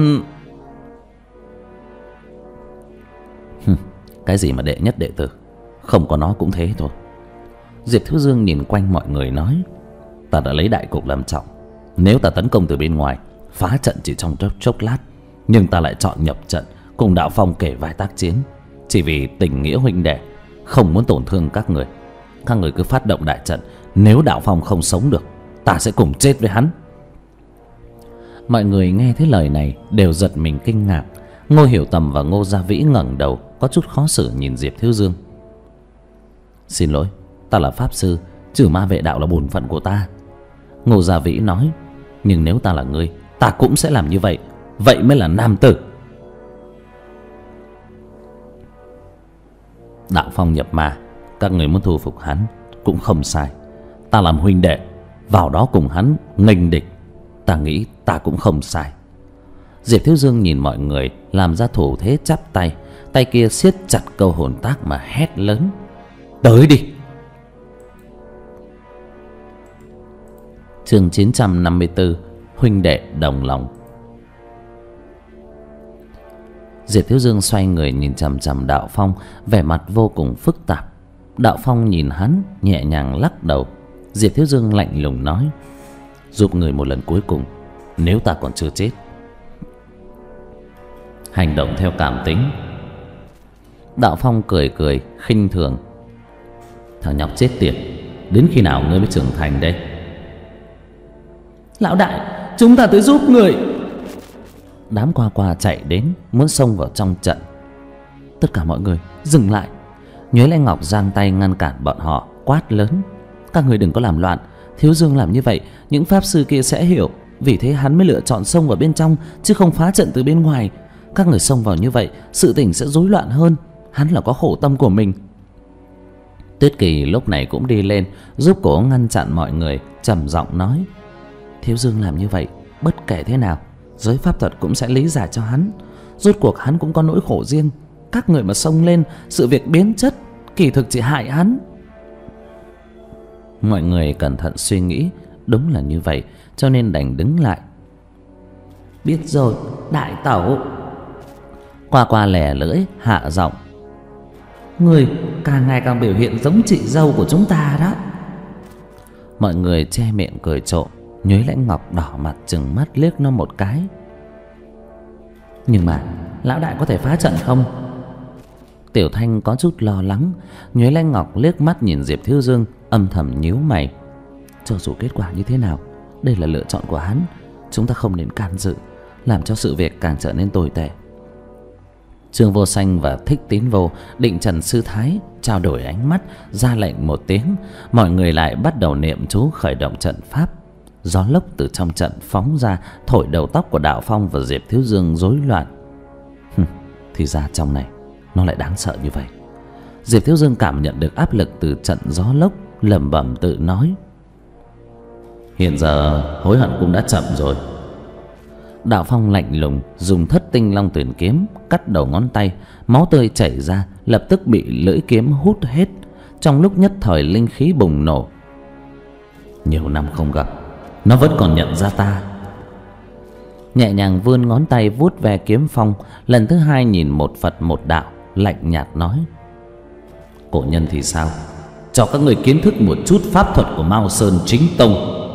Cái gì mà đệ nhất đệ tử, không có nó cũng thế thôi. Diệp Thiếu Dương nhìn quanh mọi người nói: ta đã lấy đại cục làm trọng, nếu ta tấn công từ bên ngoài, phá trận chỉ trong chốc, chốc lát, nhưng ta lại chọn nhập trận cùng Đạo Phong kể vai tác chiến, chỉ vì tình nghĩa huynh đệ, không muốn tổn thương các người. Các người cứ phát động đại trận, nếu Đạo Phong không sống được, ta sẽ cùng chết với hắn. Mọi người nghe thấy lời này đều giật mình kinh ngạc. Ngô Hiểu Tầm và Ngô Gia Vĩ ngẩng đầu, có chút khó xử nhìn Diệp Thiếu Dương. Xin lỗi, ta là pháp sư, trừ ma vệ đạo là bổn phận của ta. Ngô Gia Vĩ nói: nhưng nếu ta là ngươi, ta cũng sẽ làm như vậy. Vậy mới là nam tử. Đạo Phong nhập ma, các người muốn thu phục hắn cũng không sai. Ta làm huynh đệ, vào đó cùng hắn nghênh địch, ta nghĩ ta cũng không sai. Diệp Thiếu Dương nhìn mọi người làm ra thủ thế chắp tay, tay kia siết chặt câu hồn tác mà hét lớn: tới đi! Chương chín trăm năm mươi tư, huynh đệ đồng lòng. Diệp Thiếu Dương xoay người nhìn chằm chằm Đạo Phong, vẻ mặt vô cùng phức tạp. Đạo Phong nhìn hắn, nhẹ nhàng lắc đầu. Diệp Thiếu Dương lạnh lùng nói: giúp người một lần cuối cùng, nếu ta còn chưa chết. Hành động theo cảm tính. Đạo Phong cười cười khinh thường: thằng nhóc chết tiệt, đến khi nào ngươi mới trưởng thành đây? Lão đại, chúng ta tới giúp người. Đám qua qua chạy đến muốn xông vào trong trận. Tất cả mọi người dừng lại. Nhuế Lãnh Ngọc giang tay ngăn cản bọn họ, quát lớn: các người đừng có làm loạn. Thiếu Dương làm như vậy, những pháp sư kia sẽ hiểu, vì thế hắn mới lựa chọn xông vào bên trong, chứ không phá trận từ bên ngoài. Các người xông vào như vậy, sự tình sẽ rối loạn hơn. Hắn là có khổ tâm của mình. Tuyết Kỳ lúc này cũng đi lên giúp cổ ngăn chặn mọi người, trầm giọng nói: Thiếu Dương làm như vậy, bất kể thế nào, giới pháp thuật cũng sẽ lý giải cho hắn. Rốt cuộc hắn cũng có nỗi khổ riêng. Các người mà xông lên, sự việc biến chất, kỳ thực chỉ hại hắn. Mọi người cẩn thận suy nghĩ, đúng là như vậy, cho nên đành đứng lại. Biết rồi, đại tẩu. Qua qua lẻ lưỡi hạ giọng: người càng ngày càng biểu hiện giống chị dâu của chúng ta đó. Mọi người che miệng cười trộm. Nhuế Lãnh Ngọc đỏ mặt trừng mắt liếc nó một cái. Nhưng mà lão đại có thể phá trận không? Tiểu Thanh có chút lo lắng. Nhuế Lãnh Ngọc liếc mắt nhìn Diệp Thiếu Dương, âm thầm nhíu mày. Cho dù kết quả như thế nào, đây là lựa chọn của hắn, chúng ta không nên can dự, làm cho sự việc càng trở nên tồi tệ. Trương Vô Sanh và Thích Tín Vô, Định Trần Sư Thái trao đổi ánh mắt, ra lệnh một tiếng, mọi người lại bắt đầu niệm chú khởi động trận pháp. Gió lốc từ trong trận phóng ra, thổi đầu tóc của Đạo Phong và Diệp Thiếu Dương rối loạn. Hừm, thì ra trong này nó lại đáng sợ như vậy. Diệp Thiếu Dương cảm nhận được áp lực từ trận gió lốc, lẩm bẩm tự nói: hiện giờ hối hận cũng đã chậm rồi. Đạo Phong lạnh lùng dùng Thất Tinh Long Tuyển kiếm cắt đầu ngón tay, máu tươi chảy ra, lập tức bị lưỡi kiếm hút hết. Trong lúc nhất thời linh khí bùng nổ. Nhiều năm không gặp, nó vẫn còn nhận ra ta. Nhẹ nhàng vươn ngón tay vuốt ve kiếm phong, lần thứ hai nhìn một Phật một đạo, lạnh nhạt nói: cổ nhân thì sao? Cho các người kiến thức một chút pháp thuật của Mao Sơn chính tông.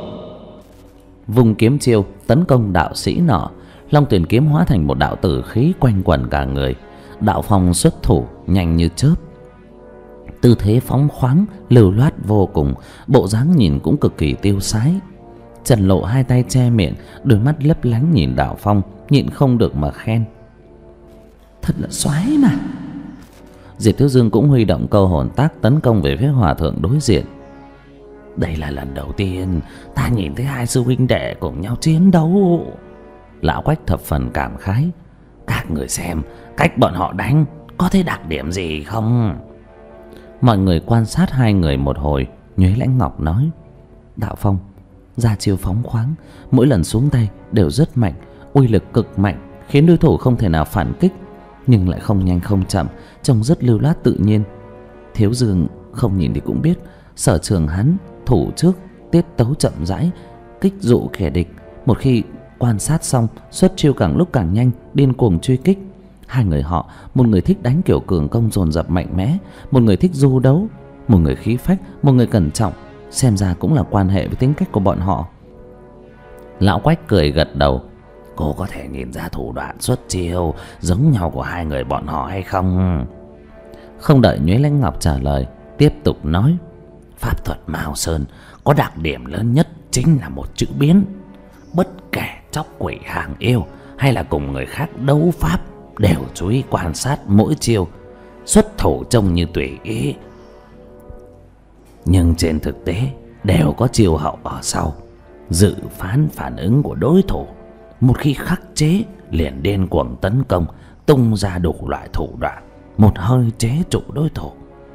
Vùng kiếm chiêu tấn công đạo sĩ nọ, Long Tuyển kiếm hóa thành một đạo tử khí quanh quẩn cả người. Đạo Phong xuất thủ nhanh như chớp, tư thế phóng khoáng lưu loát vô cùng, bộ dáng nhìn cũng cực kỳ tiêu sái. Trần Lộ hai tay che miệng, đôi mắt lấp lánh nhìn Đạo Phong, nhịn không được mà khen: thật là xoái mà. Diệp Thiếu Dương cũng huy động câu hồn tác tấn công về phía hòa thượng đối diện. Đây là lần đầu tiên ta nhìn thấy hai sư huynh đệ cùng nhau chiến đấu. Lão Quách thập phần cảm khái: các người xem cách bọn họ đánh có thấy đặc điểm gì không? Mọi người quan sát hai người một hồi, Nhuế Lãnh Ngọc nói: Đạo Phong ra chiêu phóng khoáng, mỗi lần xuống tay đều rất mạnh, uy lực cực mạnh, khiến đối thủ không thể nào phản kích, nhưng lại không nhanh không chậm, trông rất lưu loát tự nhiên. Thiếu Dương không nhìn thì cũng biết, sở trường hắn thủ trước, tiết tấu chậm rãi, kích dụ kẻ địch. Một khi quan sát xong, xuất chiêu càng lúc càng nhanh, điên cuồng truy kích. Hai người họ, một người thích đánh kiểu cường công dồn dập mạnh mẽ, một người thích du đấu, một người khí phách, một người cẩn trọng. Xem ra cũng là quan hệ với tính cách của bọn họ. Lão Quách cười gật đầu: cô có thể nhìn ra thủ đoạn xuất chiêu giống nhau của hai người bọn họ hay không? Không đợi Nhuế Lãnh Ngọc trả lời, tiếp tục nói: pháp thuật Mao Sơn có đặc điểm lớn nhất chính là một chữ biến. Bất kể chóc quỷ hàng yêu hay là cùng người khác đấu pháp, đều chú ý quan sát mỗi chiêu, xuất thủ trông như tùy ý, nhưng trên thực tế đều có chiêu hậu ở sau, dự phán phản ứng của đối thủ. Một khi khắc chế liền điên cuồng tấn công, tung ra đủ loại thủ đoạn, một hơi chế trụ đối thủ.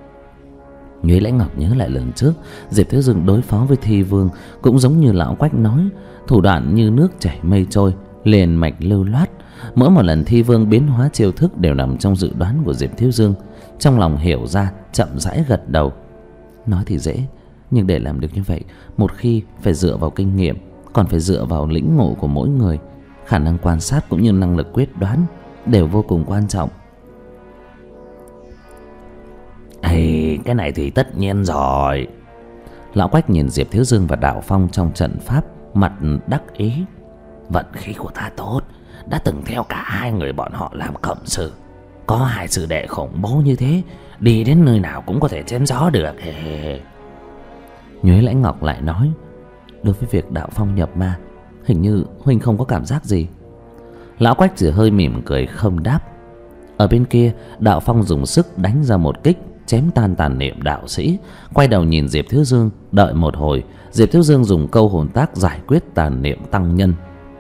Nhuế Lãnh Ngọc nhớ lại lần trước Diệp Thiếu Dương đối phó với Thi Vương cũng giống như Lão Quách nói, thủ đoạn như nước chảy mây trôi, liền mạch lưu loát. Mỗi một lần Thi Vương biến hóa chiêu thức đều nằm trong dự đoán của Diệp Thiếu Dương. Trong lòng hiểu ra, chậm rãi gật đầu. Nói thì dễ, nhưng để làm được như vậy, một khi phải dựa vào kinh nghiệm, còn phải dựa vào lĩnh ngộ của mỗi người. Khả năng quan sát cũng như năng lực quyết đoán đều vô cùng quan trọng. Ê, cái này thì tất nhiên rồi. Lão Quách nhìn Diệp Thiếu Dương và Đạo Phong trong trận pháp, mặt đắc ý: vận khí của ta tốt, đã từng theo cả hai người bọn họ làm cộng sự. Có hai sư đệ khủng bố như thế, đi đến nơi nào cũng có thể chém gió được. Nhuế Lãnh Ngọc lại nói: đối với việc Đạo Phong nhập ma, hình như huynh không có cảm giác gì. Lão Quách chỉ hơi mỉm cười không đáp. Ở bên kia, Đạo Phong dùng sức đánh ra một kích, chém tan tàn niệm đạo sĩ. Quay đầu nhìn Diệp Thiếu Dương, đợi một hồi, Diệp Thiếu Dương dùng câu hồn tác giải quyết tàn niệm tăng nhân.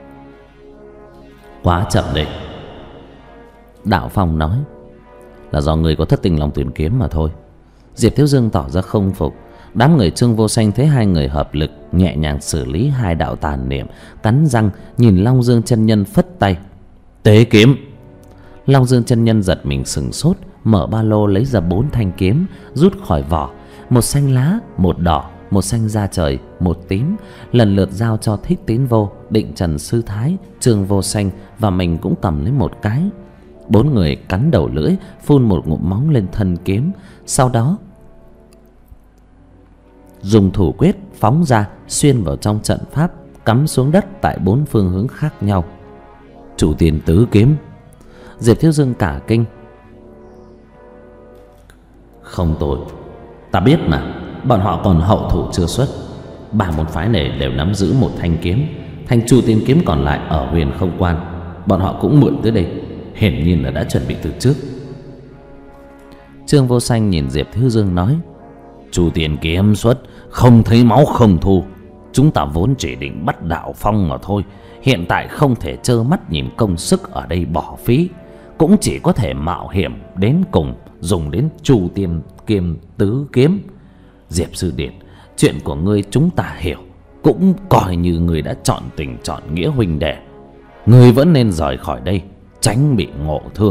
Quá chậm đấy. Đạo Phong nói: là do người có Thất Tinh Long Tuyển kiếm mà thôi. Diệp Thiếu Dương tỏ ra không phục. Đám người Trương Vô Sanh thấy hai người hợp lực, nhẹ nhàng xử lý hai đạo tàn niệm, cắn răng nhìn Long Dương chân nhân phất tay: tế kiếm. Long Dương chân nhân giật mình sừng sốt, mở ba lô lấy ra bốn thanh kiếm, rút khỏi vỏ. Một xanh lá, một đỏ, một xanh da trời, một tím, lần lượt giao cho Thích Tín Vô, Định Trần Sư Thái, Trương Vô Sanh và mình cũng cầm lấy một cái. Bốn người cắn đầu lưỡi, phun một ngụm máu lên thân kiếm, sau đó dùng thủ quyết phóng ra, xuyên vào trong trận pháp, cắm xuống đất tại bốn phương hướng khác nhau. Chủ tiền tứ kiếm. Diệp Thiếu Dương cả kinh: không tội, ta biết mà, bọn họ còn hậu thủ chưa xuất. Ba môn phái này đều nắm giữ một thanh kiếm, thanh chu tiên kiếm còn lại ở Huyền Không Quan. Bọn họ cũng mượn tới đây, hiển nhiên là đã chuẩn bị từ trước. Trương Vô Sanh nhìn Diệp Thiếu Dương nói: Chu Tiên kiếm xuất, không thấy máu không thu. Chúng ta vốn chỉ định bắt Đạo Phong mà thôi, hiện tại không thể trơ mắt nhìn công sức ở đây bỏ phí, cũng chỉ có thể mạo hiểm đến cùng, dùng đến Chu Tiên kiếm tứ kiếm. Diệp sư điệt, chuyện của ngươi chúng ta hiểu, cũng coi như ngươi đã chọn tình chọn nghĩa huynh đệ. Ngươi vẫn nên rời khỏi đây, tránh bị ngộ thương.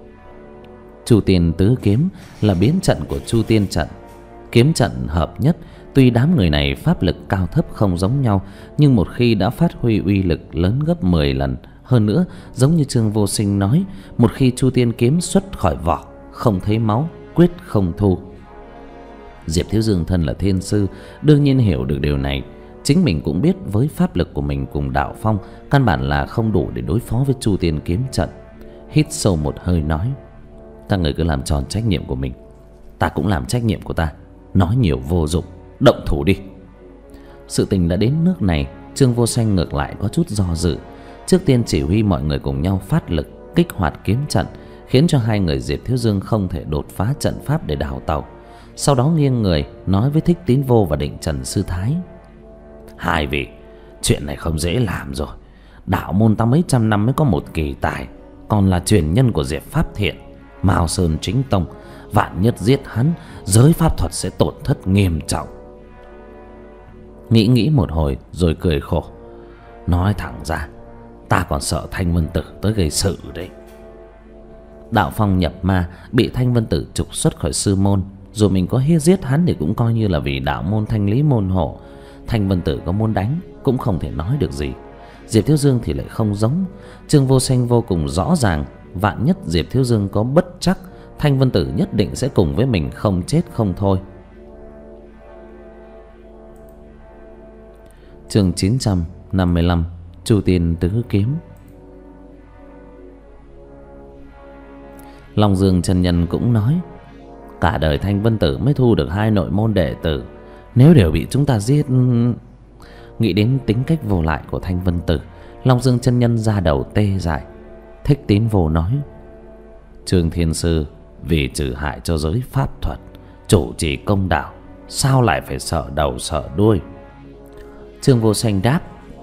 Chu Tiên tứ kiếm là biến trận của Chu Tiên trận, kiếm trận hợp nhất. Tuy đám người này pháp lực cao thấp không giống nhau, nhưng một khi đã phát huy uy lực lớn gấp mười lần. Hơn nữa, giống như Trương Vô Sinh nói, một khi Chu Tiên kiếm xuất khỏi vỏ, không thấy máu, quyết không thu. Diệp Thiếu Dương thân là thiên sư, đương nhiên hiểu được điều này. Chính mình cũng biết với pháp lực của mình cùng Đạo Phong, căn bản là không đủ để đối phó với Chu Tiên kiếm trận. Hít sâu một hơi nói: Các người cứ làm tròn trách nhiệm của mình, ta cũng làm trách nhiệm của ta. Nói nhiều vô dụng, động thủ đi. Sự tình đã đến nước này, Trương Vô Sanh ngược lại có chút do dự. Trước tiên chỉ huy mọi người cùng nhau phát lực kích hoạt kiếm trận, khiến cho hai người Diệp Thiếu Dương không thể đột phá trận pháp để đào tàu. Sau đó nghiêng người nói với Thích Tín Vô và Định Trần sư thái: Hai vị, chuyện này không dễ làm rồi. Đạo môn ta mấy trăm năm mới có một kỳ tài, còn là truyền nhân của Diệp Pháp Thiện, Mao Sơn chính tông. Vạn nhất giết hắn, giới pháp thuật sẽ tổn thất nghiêm trọng. Nghĩ nghĩ một hồi rồi cười khổ: Nói thẳng ra, ta còn sợ Thanh Vân Tử tới gây sự đấy. Đạo Phong nhập ma, bị Thanh Vân Tử trục xuất khỏi sư môn. Dù mình có hiết giết hắn thì cũng coi như là vì đạo môn thanh lý môn hộ. Thanh Vân Tử có muốn đánh cũng không thể nói được gì. Diệp Thiếu Dương thì lại không giống. Trương Vô Sanh vô cùng rõ ràng, vạn nhất Diệp Thiếu Dương có bất trắc, Thanh Vân Tử nhất định sẽ cùng với mình không chết không thôi. Chương chín trăm năm mươi lăm, Chu Tiên tứ kiếm. Long Dương chân nhân cũng nói: Cả đời Thanh Vân Tử mới thu được hai nội môn đệ tử, nếu đều bị chúng ta giết. Nghĩ đến tính cách vô lại của Thanh Vân Tử, Long Dương chân nhân ra đầu tê dại. Thích Tín Vô nói: Trương Thiên Sư vì trừ hại cho giới pháp thuật, chủ trì công đạo, sao lại phải sợ đầu sợ đuôi? Trương Vô Sanh đáp: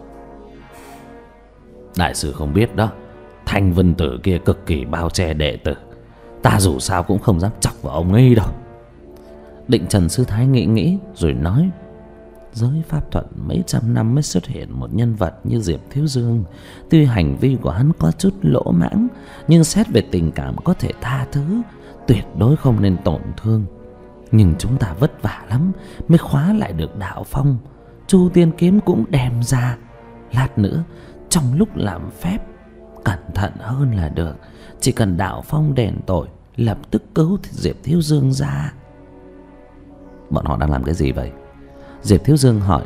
Đại sư không biết đó, Thanh Vân Tử kia cực kỳ bao che đệ tử, ta dù sao cũng không dám chọc vào ông ấy đâu. Định Trần sư thái nghĩ nghĩ rồi nói: Giới pháp thuật mấy trăm năm mới xuất hiện một nhân vật như Diệp Thiếu Dương. Tuy hành vi của hắn có chút lỗ mãng, nhưng xét về tình cảm có thể tha thứ, tuyệt đối không nên tổn thương. Nhưng chúng ta vất vả lắm mới khóa lại được Đạo Phong. Chu Tiên kiếm cũng đem ra. Lát nữa trong lúc làm phép, cẩn thận hơn là được. Chỉ cần Đạo Phong đền tội, lập tức cứu Diệp Thiếu Dương ra. Bọn họ đang làm cái gì vậy? Diệp Thiếu Dương hỏi.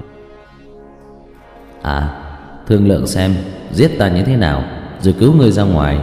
À, thương lượng xem giết ta như thế nào rồi cứu người ra ngoài.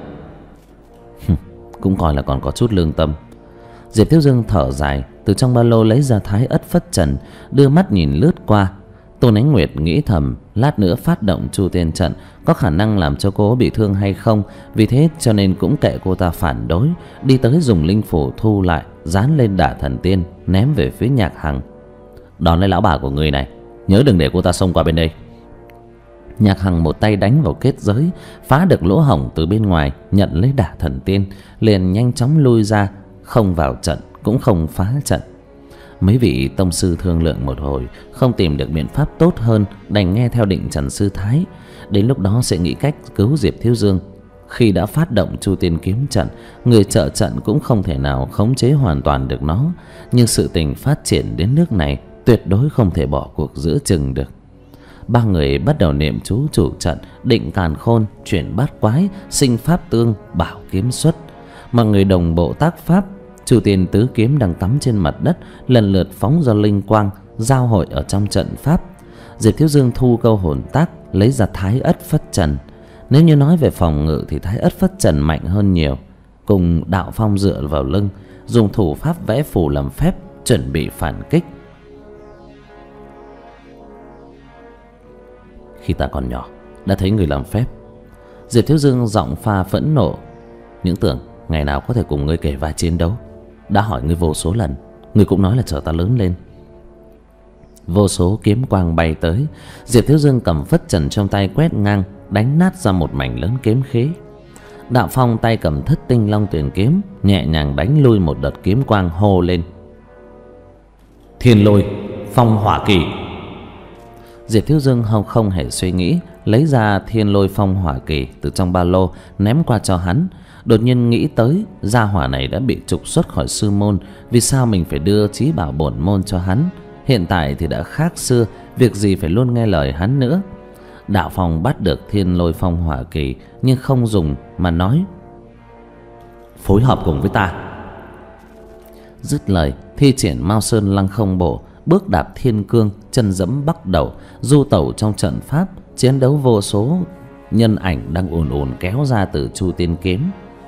Cũng coi là còn có chút lương tâm. Diệp Thiếu Dương thở dài, từ trong ba lô lấy ra Thái Ất Phất Trần, đưa mắt nhìn lướt qua. Tôn Ánh Nguyệt nghĩ thầm, lát nữa phát động Chu Tiên trận có khả năng làm cho cô bị thương hay không, vì thế cho nên cũng kệ cô ta phản đối, đi tới dùng linh phủ thu lại, dán lên Đả Thần Tiên, ném về phía Nhạc Hằng. Đón lấy lão bà của người này, nhớ đừng để cô ta xông qua bên đây. Nhạc Hằng một tay đánh vào kết giới, phá được lỗ hổng từ bên ngoài, nhận lấy Đả Thần Tiên, liền nhanh chóng lui ra, không vào trận cũng không phá trận. Mấy vị tông sư thương lượng một hồi, không tìm được biện pháp tốt hơn, đành nghe theo Định Trần sư thái. Đến lúc đó sẽ nghĩ cách cứu Diệp Thiếu Dương. Khi đã phát động Chu Tiên kiếm trận, người trợ trận cũng không thể nào khống chế hoàn toàn được nó. Nhưng sự tình phát triển đến nước này, tuyệt đối không thể bỏ cuộc giữa chừng được. Ba người bắt đầu niệm chú chủ trận, định càn khôn, chuyển bát quái, sinh pháp tương, bảo kiếm xuất. Mà người đồng bộ tác pháp, Chu Tiên tứ kiếm đang cắm trên mặt đất, lần lượt phóng ra linh quang, giao hội ở trong trận pháp. Diệp Thiếu Dương thu câu hồn tác, lấy ra Thái Ất Phất Trần. Nếu như nói về phòng ngự thì Thái Ất Phất Trần mạnh hơn nhiều. Cùng Đạo Phong dựa vào lưng, dùng thủ pháp vẽ phù làm phép, chuẩn bị phản kích. Khi ta còn nhỏ đã thấy người làm phép. Diệp Thiếu Dương giọng pha phẫn nộ. Những tưởng ngày nào có thể cùng ngươi kể vai chiến đấu, Đã hỏi ngươi vô số lần, ngươi cũng nói là chờ ta lớn lên. Vô số kiếm quang bay tới. Diệp Thiếu Dương cầm phất trần trong tay quét ngang, đánh nát ra một mảnh lớn kiếm khí. Đạo Phong tay cầm Thất Tinh Long Tuyền kiếm, nhẹ nhàng đánh lui một đợt kiếm quang, hô lên: Thiên Lôi Phong Hỏa Kỳ. Diệp Thiếu Dương không không hề suy nghĩ, lấy ra Thiên Lôi Phong Hỏa Kỳ từ trong ba lô ném qua cho hắn. Đột nhiên nghĩ tới gia hỏa này đã bị trục xuất khỏi sư môn, vì sao mình phải đưa chí bảo bổn môn cho hắn? Hiện tại thì đã khác xưa, việc gì phải luôn nghe lời hắn nữa. Đạo Phong bắt được Thiên Lôi Phong Hỏa Kỳ nhưng không dùng, mà nói: Phối hợp cùng với ta. Dứt lời, thi triển Mao Sơn Lăng Không Bộ, bước đạp thiên cương, chân dẫm bắc đầu, du tẩu trong trận pháp, chiến đấu vô số nhân ảnh đang ùn ùn kéo ra từ Chu Tiên kiếm.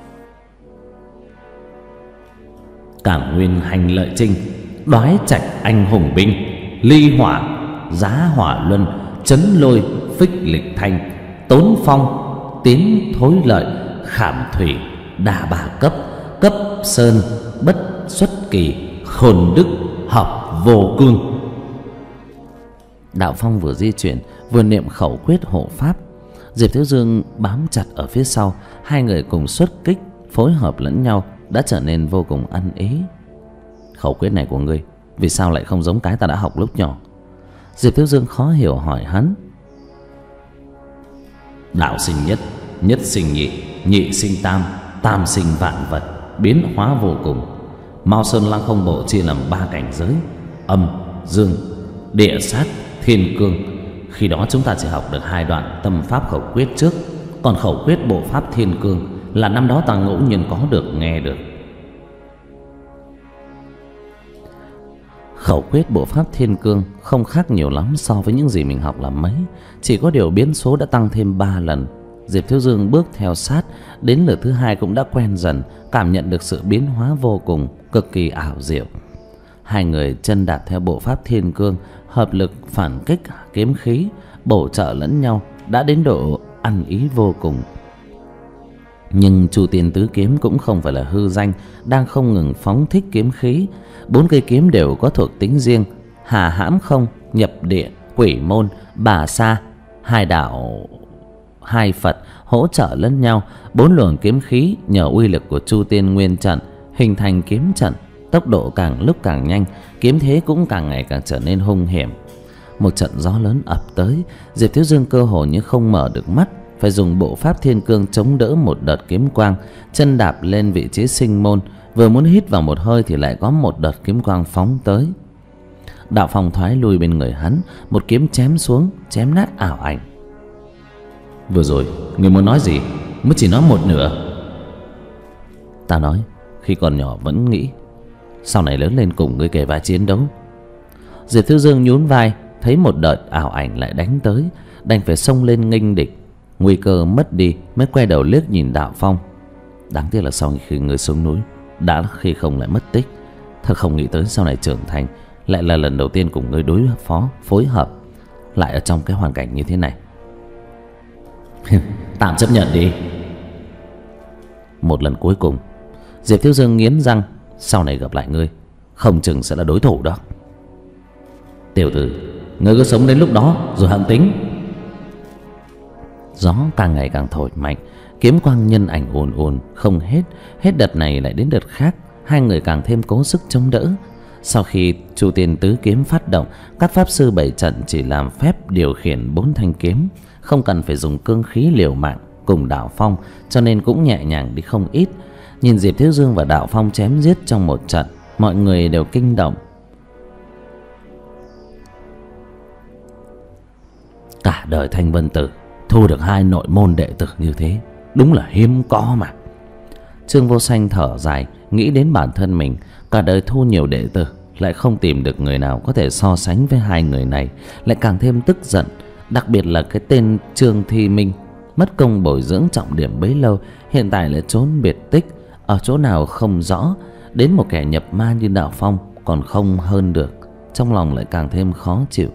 Cảng Nguyên Hành Lợi Trinh, Đoái Trạch Anh Hùng Binh, Ly Hỏa Giá Hỏa Luân, Chấn Lôi Phích Lịch Thanh, Tốn Phong Tiến Thối Lợi, Khảm Thủy Đà Bà Cấp, Cấp Sơn Bất Xuất Kỳ, Khôn Đức Hợp Vô Cương. Đạo Phong vừa di chuyển vừa niệm khẩu quyết hộ pháp. Diệp Thiếu Dương bám chặt ở phía sau, hai người cùng xuất kích, phối hợp lẫn nhau, đã trở nên vô cùng ăn ý. Khẩu quyết này của ngươi vì sao lại không giống cái ta đã học lúc nhỏ? Diệp Thiếu Dương khó hiểu hỏi hắn. Đạo sinh nhất, nhất sinh nhị, nhị sinh tam, tam sinh vạn vật, biến hóa vô cùng. Mao Sơn Lăng Không Bộ chia làm ba cảnh giới: âm, dương, địa, sát, thiên cương. Khi đó chúng ta chỉ học được hai đoạn tâm pháp khẩu quyết trước, còn khẩu quyết bộ pháp thiên cương là năm đó ta ngẫu nhiên có được nghe được. Khẩu quyết bộ pháp thiên cương không khác nhiều lắm so với những gì mình học là mấy, chỉ có điều biến số đã tăng thêm ba lần. Diệp Thiếu Dương bước theo sát, đến lượt thứ hai cũng đã quen dần, cảm nhận được sự biến hóa vô cùng, cực kỳ ảo diệu. Hai người chân đạp theo bộ pháp thiên cương, hợp lực phản kích kiếm khí, bổ trợ lẫn nhau, đã đến độ ăn ý vô cùng. Nhưng Chu Tiên Tứ Kiếm cũng không phải là hư danh, đang không ngừng phóng thích kiếm khí. Bốn cây kiếm đều có thuộc tính riêng: Hà Hãm Không, Nhập Địa, Quỷ Môn, Bà Sa. Hai đạo hai Phật hỗ trợ lẫn nhau, bốn luồng kiếm khí nhờ uy lực của Chu Tiên Nguyên Trận hình thành kiếm trận, tốc độ càng lúc càng nhanh, kiếm thế cũng càng ngày càng trở nên hung hiểm. Một trận gió lớn ập tới, Diệp Thiếu Dương cơ hồ như không mở được mắt, phải dùng bộ pháp thiên cương chống đỡ một đợt kiếm quang. Chân đạp lên vị trí sinh môn, vừa muốn hít vào một hơi thì lại có một đợt kiếm quang phóng tới. Đạo Phong thoái lui bên người hắn, một kiếm chém xuống, chém nát ảo ảnh. Vừa rồi người muốn nói gì? Mới chỉ nói một nửa. Ta nói khi còn nhỏ vẫn nghĩ sau này lớn lên cùng ngươi kề vai chiến đấu. Diệp Thiếu Dương nhún vai, thấy một đợt ảo ảnh lại đánh tới, đành phải xông lên nghênh địch. Nguy cơ mất đi mới quay đầu liếc nhìn Đạo Phong. Đáng tiếc là sau khi ngươi xuống núi, đã khi không lại mất tích. Thật không nghĩ tới sau này trưởng thành lại là lần đầu tiên cùng ngươi đối phó phối hợp, lại ở trong cái hoàn cảnh như thế này. Tạm chấp nhận đi. Một lần cuối cùng, Diệp Thiếu Dương nghiến răng, sau này gặp lại ngươi không chừng sẽ là đối thủ đó. Tiểu tử, ngươi cứ sống đến lúc đó rồi hẵng tính. Gió càng ngày càng thổi mạnh, kiếm quang nhân ảnh ùn ùn không hết, hết đợt này lại đến đợt khác, hai người càng thêm cố sức chống đỡ. Sau khi Chu Tiên Tứ Kiếm phát động, các pháp sư bảy trận chỉ làm phép điều khiển bốn thanh kiếm, không cần phải dùng cương khí liều mạng cùng Đạo Phong, cho nên cũng nhẹ nhàng đi không ít. Nhìn Diệp Thiếu Dương và Đạo Phong chém giết trong một trận, mọi người đều kinh động. Cả đời Thanh Vân Tử thu được hai nội môn đệ tử như thế, đúng là hiếm có mà. Trương Vô Sanh thở dài, nghĩ đến bản thân mình, cả đời thu nhiều đệ tử lại không tìm được người nào có thể so sánh với hai người này, lại càng thêm tức giận. Đặc biệt là cái tên Trương Thi Minh, mất công bồi dưỡng trọng điểm bấy lâu, hiện tại lại trốn biệt tích, ở chỗ nào không rõ. Đến một kẻ nhập ma như Đạo Phong còn không hơn được, trong lòng lại càng thêm khó chịu.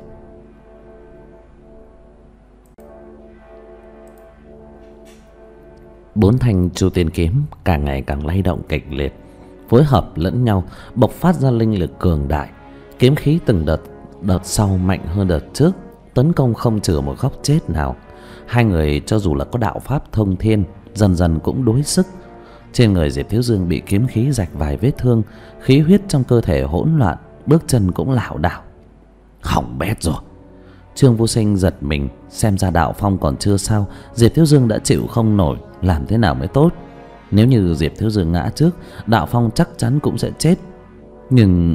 Bốn thanh Chu Tiên kiếm càng ngày càng lay động kịch liệt, phối hợp lẫn nhau bộc phát ra linh lực cường đại. Kiếm khí từng đợt đợt sau mạnh hơn đợt trước, tấn công không chừa một góc chết nào. Hai người cho dù là có đạo pháp thông thiên, dần dần cũng đối sức. Trên người Diệp Thiếu Dương bị kiếm khí rạch vài vết thương, khí huyết trong cơ thể hỗn loạn, bước chân cũng lảo đảo. Hỏng bét rồi. Trương Vô Sinh giật mình, xem ra đạo phong còn chưa sao, Diệp Thiếu Dương đã chịu không nổi, làm thế nào mới tốt. Nếu như Diệp Thiếu Dương ngã trước, đạo phong chắc chắn cũng sẽ chết. Nhưng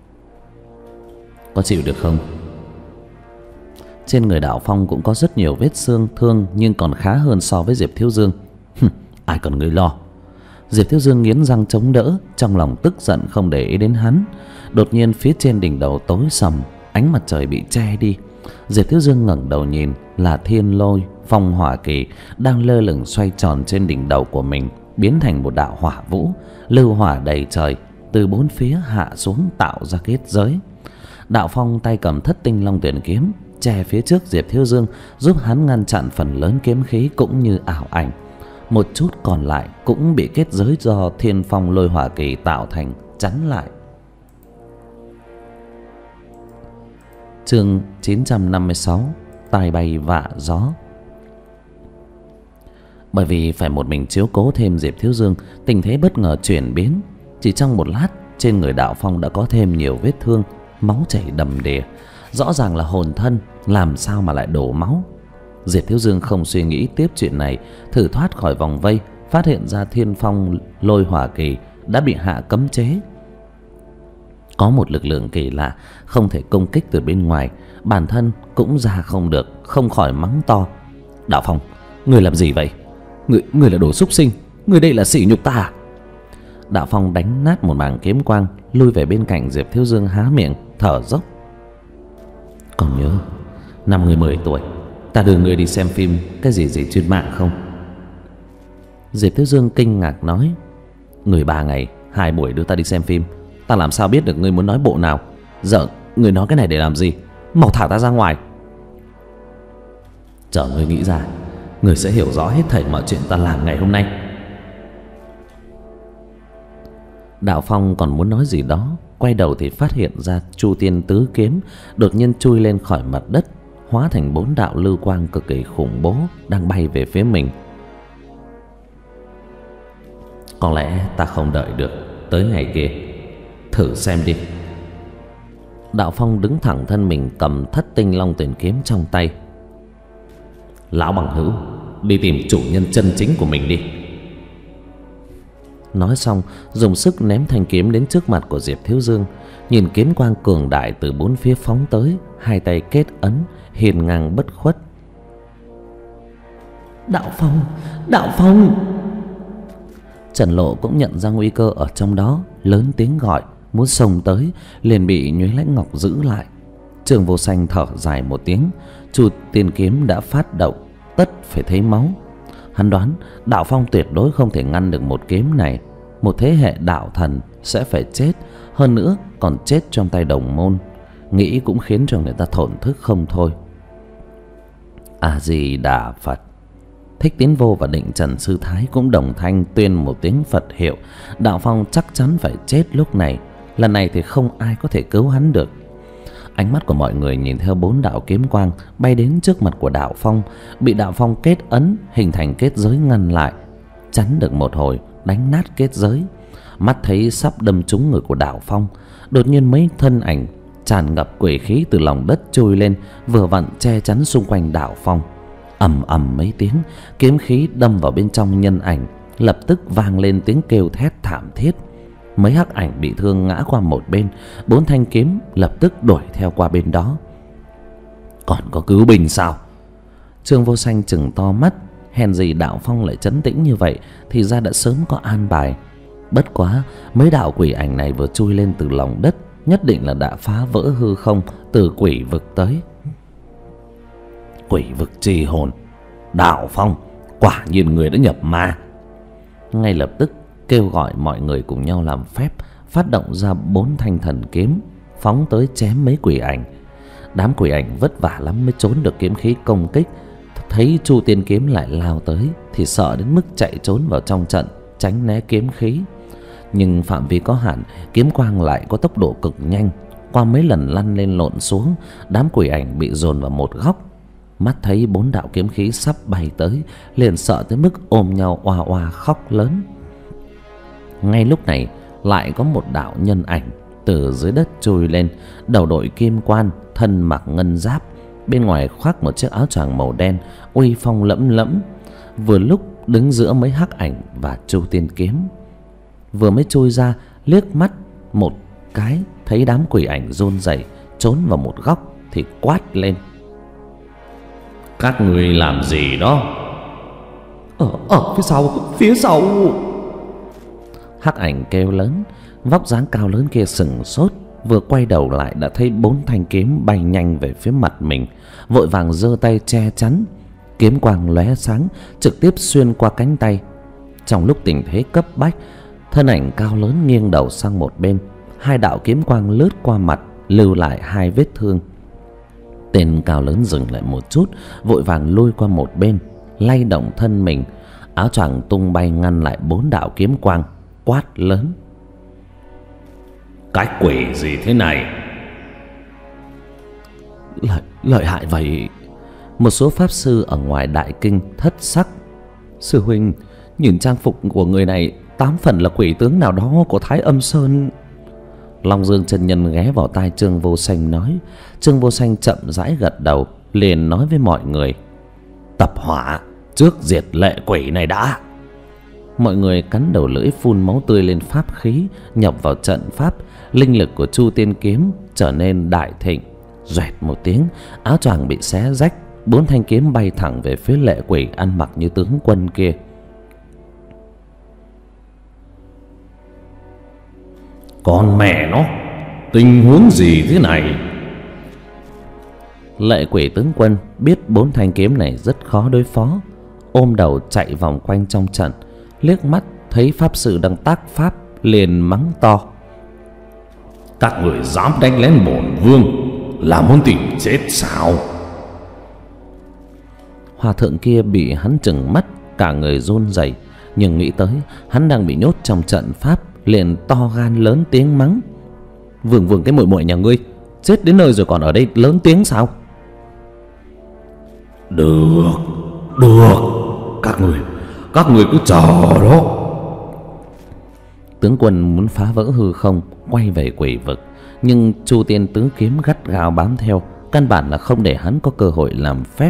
có chịu được không? Trên người đạo phong cũng có rất nhiều vết xương thương, nhưng còn khá hơn so với Diệp Thiếu Dương. Ai còn ngươi lo. Diệp Thiếu Dương nghiến răng chống đỡ, trong lòng tức giận không để ý đến hắn. Đột nhiên phía trên đỉnh đầu tối sầm, ánh mặt trời bị che đi. Diệp Thiếu Dương ngẩng đầu nhìn, là thiên lôi phong hỏa kỳ đang lơ lửng xoay tròn trên đỉnh đầu của mình, biến thành một đạo hỏa vũ, lưu hỏa đầy trời, từ bốn phía hạ xuống tạo ra kết giới. Đạo phong tay cầm thất tinh long tuyển kiếm, che phía trước Diệp Thiếu Dương, giúp hắn ngăn chặn phần lớn kiếm khí cũng như ảo ảnh. Một chút còn lại cũng bị kết giới do thiên phong lôi hỏa kỳ tạo thành chắn lại. Chương chín trăm năm mươi sáu, tai bay vạ gió. Bởi vì phải một mình chiếu cố thêm Diệp Thiếu Dương, tình thế bất ngờ chuyển biến. Chỉ trong một lát, trên người đạo phong đã có thêm nhiều vết thương, máu chảy đầm đìa. Rõ ràng là hồn thân, làm sao mà lại đổ máu. Diệp Thiếu Dương không suy nghĩ tiếp chuyện này, thử thoát khỏi vòng vây, phát hiện ra thiên phong lôi hỏa kỳ đã bị hạ cấm chế. Có một lực lượng kỳ lạ không thể công kích từ bên ngoài, bản thân cũng ra không được, không khỏi mắng to. Đạo Phong, người làm gì vậy? Người, người là đồ súc sinh, người đây là sỉ nhục ta à? Đạo Phong đánh nát một mảng kiếm quang, lui về bên cạnh Diệp Thiếu Dương, há miệng thở dốc. Còn nhớ năm người mười tuổi ta đưa người đi xem phim cái gì gì trên mạng không? Diệp Thiếu Dương kinh ngạc nói. Người ba ngày hai buổi đưa ta đi xem phim, ta làm sao biết được ngươi muốn nói bộ nào? Giờ ngươi nói cái này để làm gì? Mau thả ta ra ngoài. Chờ ngươi nghĩ ra, ngươi sẽ hiểu rõ hết thảy mọi chuyện ta làm ngày hôm nay. Đạo Phong còn muốn nói gì đó, quay đầu thì phát hiện ra Chu Tiên Tứ Kiếm đột nhiên chui lên khỏi mặt đất, hóa thành bốn đạo lưu quang cực kỳ khủng bố đang bay về phía mình. Có lẽ ta không đợi được tới ngày kia, thử xem đi. Đạo Phong đứng thẳng thân mình, cầm thất tinh long tuyển kiếm trong tay. Lão bằng hữu, đi tìm chủ nhân chân chính của mình đi. Nói xong, dùng sức ném thanh kiếm đến trước mặt của Diệp Thiếu Dương. Nhìn kiếm quang cường đại từ bốn phía phóng tới, hai tay kết ấn, hiên ngang bất khuất. Đạo Phong, Đạo Phong! Trần Lộ cũng nhận ra nguy cơ ở trong đó, lớn tiếng gọi, muốn xông tới, liền bị Nhuế Lãnh Ngọc giữ lại. Trương Vô Sanh thở dài một tiếng, Chu Tiên kiếm đã phát động, tất phải thấy máu. Hắn đoán Đạo Phong tuyệt đối không thể ngăn được một kiếm này. Một thế hệ đạo thần sẽ phải chết, hơn nữa còn chết trong tay đồng môn. Nghĩ cũng khiến cho người ta thổn thức không thôi. A Di Đà Phật. Thích Tiến Vô và Định Trần Sư Thái cũng đồng thanh tuyên một tiếng Phật hiệu. Đạo Phong chắc chắn phải chết lúc này. Lần này thì không ai có thể cứu hắn được. Ánh mắt của mọi người nhìn theo bốn đạo kiếm quang bay đến trước mặt của Đạo Phong, bị Đạo Phong kết ấn hình thành kết giới ngăn lại. Chắn được một hồi, đánh nát kết giới. Mắt thấy sắp đâm trúng người của Đạo Phong, đột nhiên mấy thân ảnh tràn ngập quỷ khí từ lòng đất trôi lên, vừa vặn che chắn xung quanh Đạo Phong. Ầm ầm mấy tiếng, kiếm khí đâm vào bên trong nhân ảnh, lập tức vang lên tiếng kêu thét thảm thiết. Mấy hắc ảnh bị thương ngã qua một bên, bốn thanh kiếm lập tức đuổi theo qua bên đó. Còn có cứu binh sao? Trương Vô Sanh chừng to mắt, hèn gì Đạo Phong lại trấn tĩnh như vậy, thì ra đã sớm có an bài. Bất quá mấy đạo quỷ ảnh này vừa chui lên từ lòng đất, nhất định là đã phá vỡ hư không từ quỷ vực tới. Quỷ vực trì hồn, Đạo Phong, quả nhiên người đã nhập ma. Ngay lập tức kêu gọi mọi người cùng nhau làm phép, phát động ra bốn thanh thần kiếm, phóng tới chém mấy quỷ ảnh. Đám quỷ ảnh vất vả lắm mới trốn được kiếm khí công kích. Thấy Chu Tiên kiếm lại lao tới thì sợ đến mức chạy trốn vào trong trận, tránh né kiếm khí. Nhưng phạm vi có hạn, kiếm quang lại có tốc độ cực nhanh. Qua mấy lần lăn lên lộn xuống, đám quỷ ảnh bị dồn vào một góc. Mắt thấy bốn đạo kiếm khí sắp bay tới, liền sợ tới mức ôm nhau oa oa khóc lớn. Ngay lúc này lại có một đạo nhân ảnh từ dưới đất trôi lên, đầu đội kim quan, thân mặc ngân giáp, bên ngoài khoác một chiếc áo choàng màu đen, uy phong lẫm lẫm. Vừa lúc đứng giữa mấy hắc ảnh và Chu Tiên Kiếm. Vừa mới trôi ra, liếc mắt một cái thấy đám quỷ ảnh run rẩy trốn vào một góc thì quát lên: các người làm gì đó? Ở ở phía sau, phía sau. Hắc ảnh kêu lớn. Vóc dáng cao lớn kia sừng sốt, vừa quay đầu lại đã thấy bốn thanh kiếm bay nhanh về phía mặt mình, vội vàng giơ tay che chắn. Kiếm quang lóe sáng, trực tiếp xuyên qua cánh tay. Trong lúc tình thế cấp bách, thân ảnh cao lớn nghiêng đầu sang một bên, hai đạo kiếm quang lướt qua mặt, lưu lại hai vết thương. Tên cao lớn dừng lại một chút, vội vàng lui qua một bên, lay động thân mình, áo choàng tung bay ngăn lại bốn đạo kiếm quang, quát lớn: cái quỷ gì thế này? Lợi, lợi hại vậy. Một số pháp sư ở ngoài đại kinh thất sắc: sư huynh, nhìn trang phục của người này tám phần là quỷ tướng nào đó của Thái Âm Sơn. Long Dương chân nhân ghé vào tai Trương Vô Sanh nói. Trương Vô Sanh chậm rãi gật đầu, liền nói với mọi người: tập hỏa, trước diệt lệ quỷ này đã. Mọi người cắn đầu lưỡi phun máu tươi lên pháp khí, nhập vào trận pháp. Linh lực của Chu Tiên Kiếm trở nên đại thịnh. Doẹt một tiếng, áo choàng bị xé rách, bốn thanh kiếm bay thẳng về phía lệ quỷ ăn mặc như tướng quân kia. Con mẹ nó, tình huống gì thế này? Lệ quỷ tướng quân biết bốn thanh kiếm này rất khó đối phó, ôm đầu chạy vòng quanh trong trận, liếc mắt thấy pháp sư đang tác pháp, liền mắng to: các người dám đánh lén bổn vương là muốn tìm chết sao? Hòa thượng kia bị hắn trừng mắt, cả người run rẩy, nhưng nghĩ tới hắn đang bị nhốt trong trận pháp, liền to gan lớn tiếng mắng: Vương vương cái muội muội nhà ngươi, chết đến nơi rồi còn ở đây lớn tiếng sao? Được, được, các người, các người cứ chờ đó. Tướng quân muốn phá vỡ hư không, quay về quỷ vực, nhưng Chu Tiên Tứ Kiếm gắt gao bám theo, căn bản là không để hắn có cơ hội làm phép.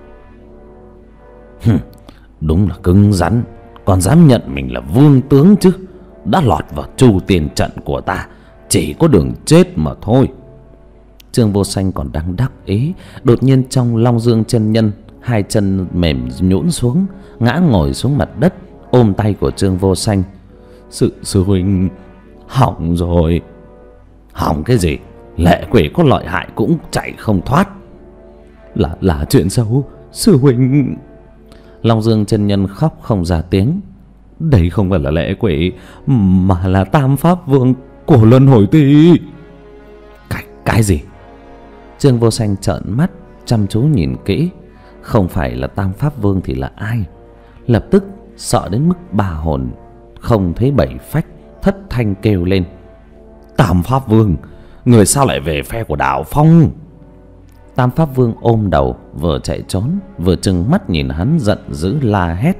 Hừm, đúng là cứng rắn, còn dám nhận mình là vương tướng chứ. Đã lọt vào Chu Tiên trận của ta, chỉ có đường chết mà thôi. Trương Vô Sanh còn đang đắc ý, đột nhiên trong Long Dương chân nhân hai chân mềm nhũn xuống, ngã ngồi xuống mặt đất, ôm tay của Trương Vô Sanh: Sư, sư huynh, hỏng rồi. Hỏng cái gì? Lệ quỷ có lợi hại cũng chạy không thoát. Là là chuyện xấu, sư huynh. Long Dương chân nhân khóc không ra tiếng. Đây không phải là lệ quỷ, mà là Tam Pháp Vương của Luân Hồi Ti. Cái, cái gì? Trương Vô Sanh trợn mắt chăm chú nhìn kỹ. Không phải là Tam Pháp Vương thì là ai? Lập tức sợ đến mức bà hồn không thấy bảy phách, thất thanh kêu lên: Tam Pháp Vương, người sao lại về phe của Đạo Phong? Tam Pháp Vương ôm đầu, vừa chạy trốn vừa trừng mắt nhìn hắn, giận dữ la hét: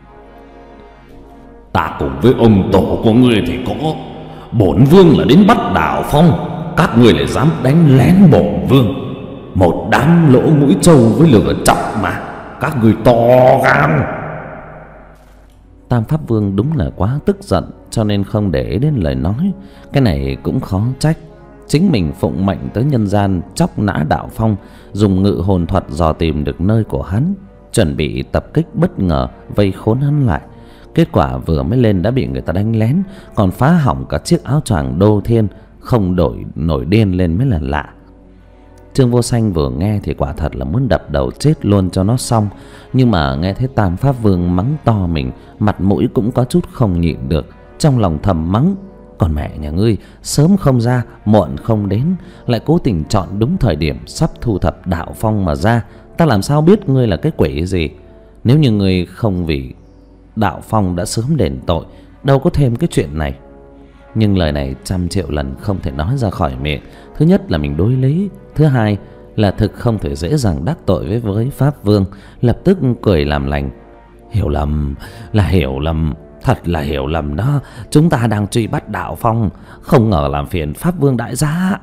Ta cùng với ông tổ của ngươi thì có, bổn vương là đến bắt Đạo Phong, các ngươi lại dám đánh lén bổn vương. Một đám lỗ mũi trâu với lửa chọc mà, các ngươi to gan. Tam Pháp Vương đúng là quá tức giận, cho nên không để ý đến lời nói. Cái này cũng khó trách, chính mình phụng mệnh tới nhân gian chóc nã Đạo Phong, dùng ngự hồn thuật dò tìm được nơi của hắn, chuẩn bị tập kích bất ngờ vây khốn hắn lại. Kết quả vừa mới lên đã bị người ta đánh lén, còn phá hỏng cả chiếc áo choàng Đô Thiên, không đổi nổi điên lên mới là lạ. Trương Vô Sanh vừa nghe thì quả thật là muốn đập đầu chết luôn cho nó xong, nhưng mà nghe thấy Tam Pháp Vương mắng to mình, mặt mũi cũng có chút không nhịn được, trong lòng thầm mắng: Còn mẹ nhà ngươi, sớm không ra, muộn không đến, lại cố tình chọn đúng thời điểm sắp thu thập Đạo Phong mà ra, ta làm sao biết ngươi là cái quỷ gì? Nếu như ngươi không vì Đạo Phong đã sớm đền tội, đâu có thêm cái chuyện này. Nhưng lời này trăm triệu lần không thể nói ra khỏi miệng. Thứ nhất là mình đối lý, thứ hai là thực không thể dễ dàng đắc tội với với Pháp Vương. Lập tức cười làm lành: Hiểu lầm, là hiểu lầm, thật là hiểu lầm đó. Chúng ta đang truy bắt Đạo Phong, không ngờ làm phiền Pháp Vương đại gia.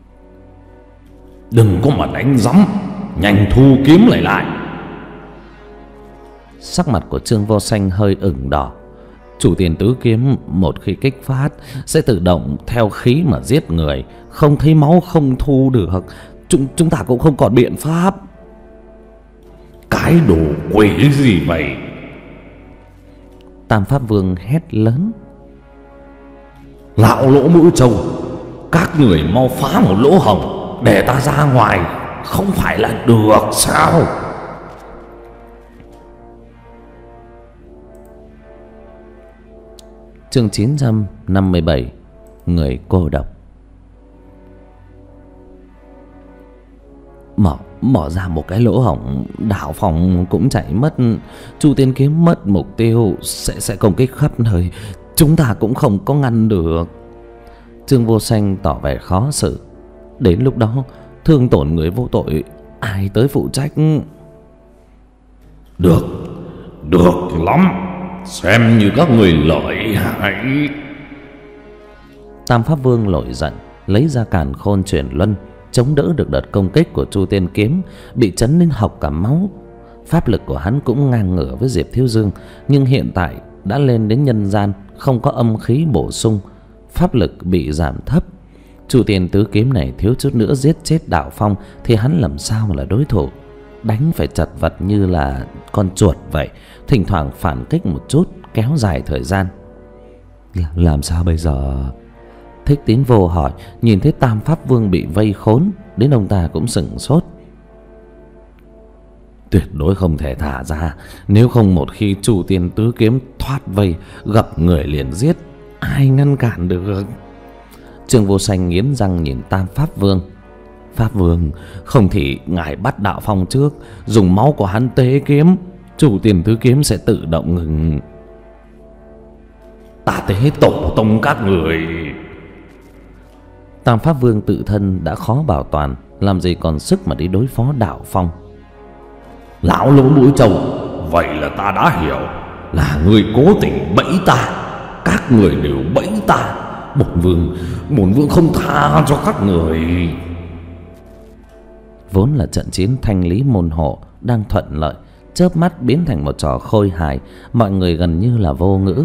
Đừng có mà đánh rắm, nhanh thu kiếm lại lại. Sắc mặt của Trương Vô Sanh hơi ửng đỏ. Chủ tiền tứ kiếm một khi kích phát sẽ tự động theo khí mà giết người, không thấy máu không thu được. Chúng, chúng ta cũng không còn biện pháp. Cái đồ quỷ gì vậy? Tam Pháp Vương hét lớn: Lão lỗ mũi trâu, các người mau phá một lỗ hổng để ta ra ngoài, không phải là được sao? Chương chín trăm năm mươi bảy. Người cô độc. Mở, mở ra một cái lỗ hổng, Đạo Phong cũng chạy mất. Chu Tiên kiếm mất mục tiêu sẽ sẽ công kích khắp nơi, chúng ta cũng không có ngăn được. Trương Vô Sanh tỏ vẻ khó xử. Đến lúc đó thương tổn người vô tội, ai tới phụ trách? Được, được lắm, xem như các người lợi hại. Tam Pháp Vương nổi giận, lấy ra Càn Khôn Chuyển Luân, chống đỡ được đợt công kích của Chu Tiên kiếm, bị chấn đến học cả máu. Pháp lực của hắn cũng ngang ngửa với Diệp Thiếu Dương, nhưng hiện tại đã lên đến nhân gian, không có âm khí bổ sung, pháp lực bị giảm thấp. Chu Tiên tứ kiếm này thiếu chút nữa giết chết Đạo Phong thì hắn làm sao mà là đối thủ. Đánh phải chật vật như là con chuột vậy, thỉnh thoảng phản kích một chút, kéo dài thời gian. Làm sao bây giờ? Thích Tín Vô hỏi. Nhìn thấy Tam Pháp Vương bị vây khốn, đến ông ta cũng sửng sốt. Tuyệt đối không thể thả ra, nếu không một khi Chu Tiên tứ kiếm thoát vây, gặp người liền giết, ai ngăn cản được? Trương Vô Sanh nghiến răng nhìn Tam Pháp Vương. Pháp Vương, không thì ngài bắt Đạo Phong trước, dùng máu của hắn tế kiếm, Chu Tiên tứ kiếm sẽ tự động ngừng. Ta tế tổ tông các người. Tam Pháp Vương tự thân đã khó bảo toàn, làm gì còn sức mà đi đối phó Đạo Phong. Lão lỗ mũi trâu, vậy là ta đã hiểu, là người cố tình bẫy ta, các người đều bẫy ta. Bổn vương, bổn vương không tha cho các người. Vốn là trận chiến thanh lý môn hộ đang thuận lợi, chớp mắt biến thành một trò khôi hài, mọi người gần như là vô ngữ.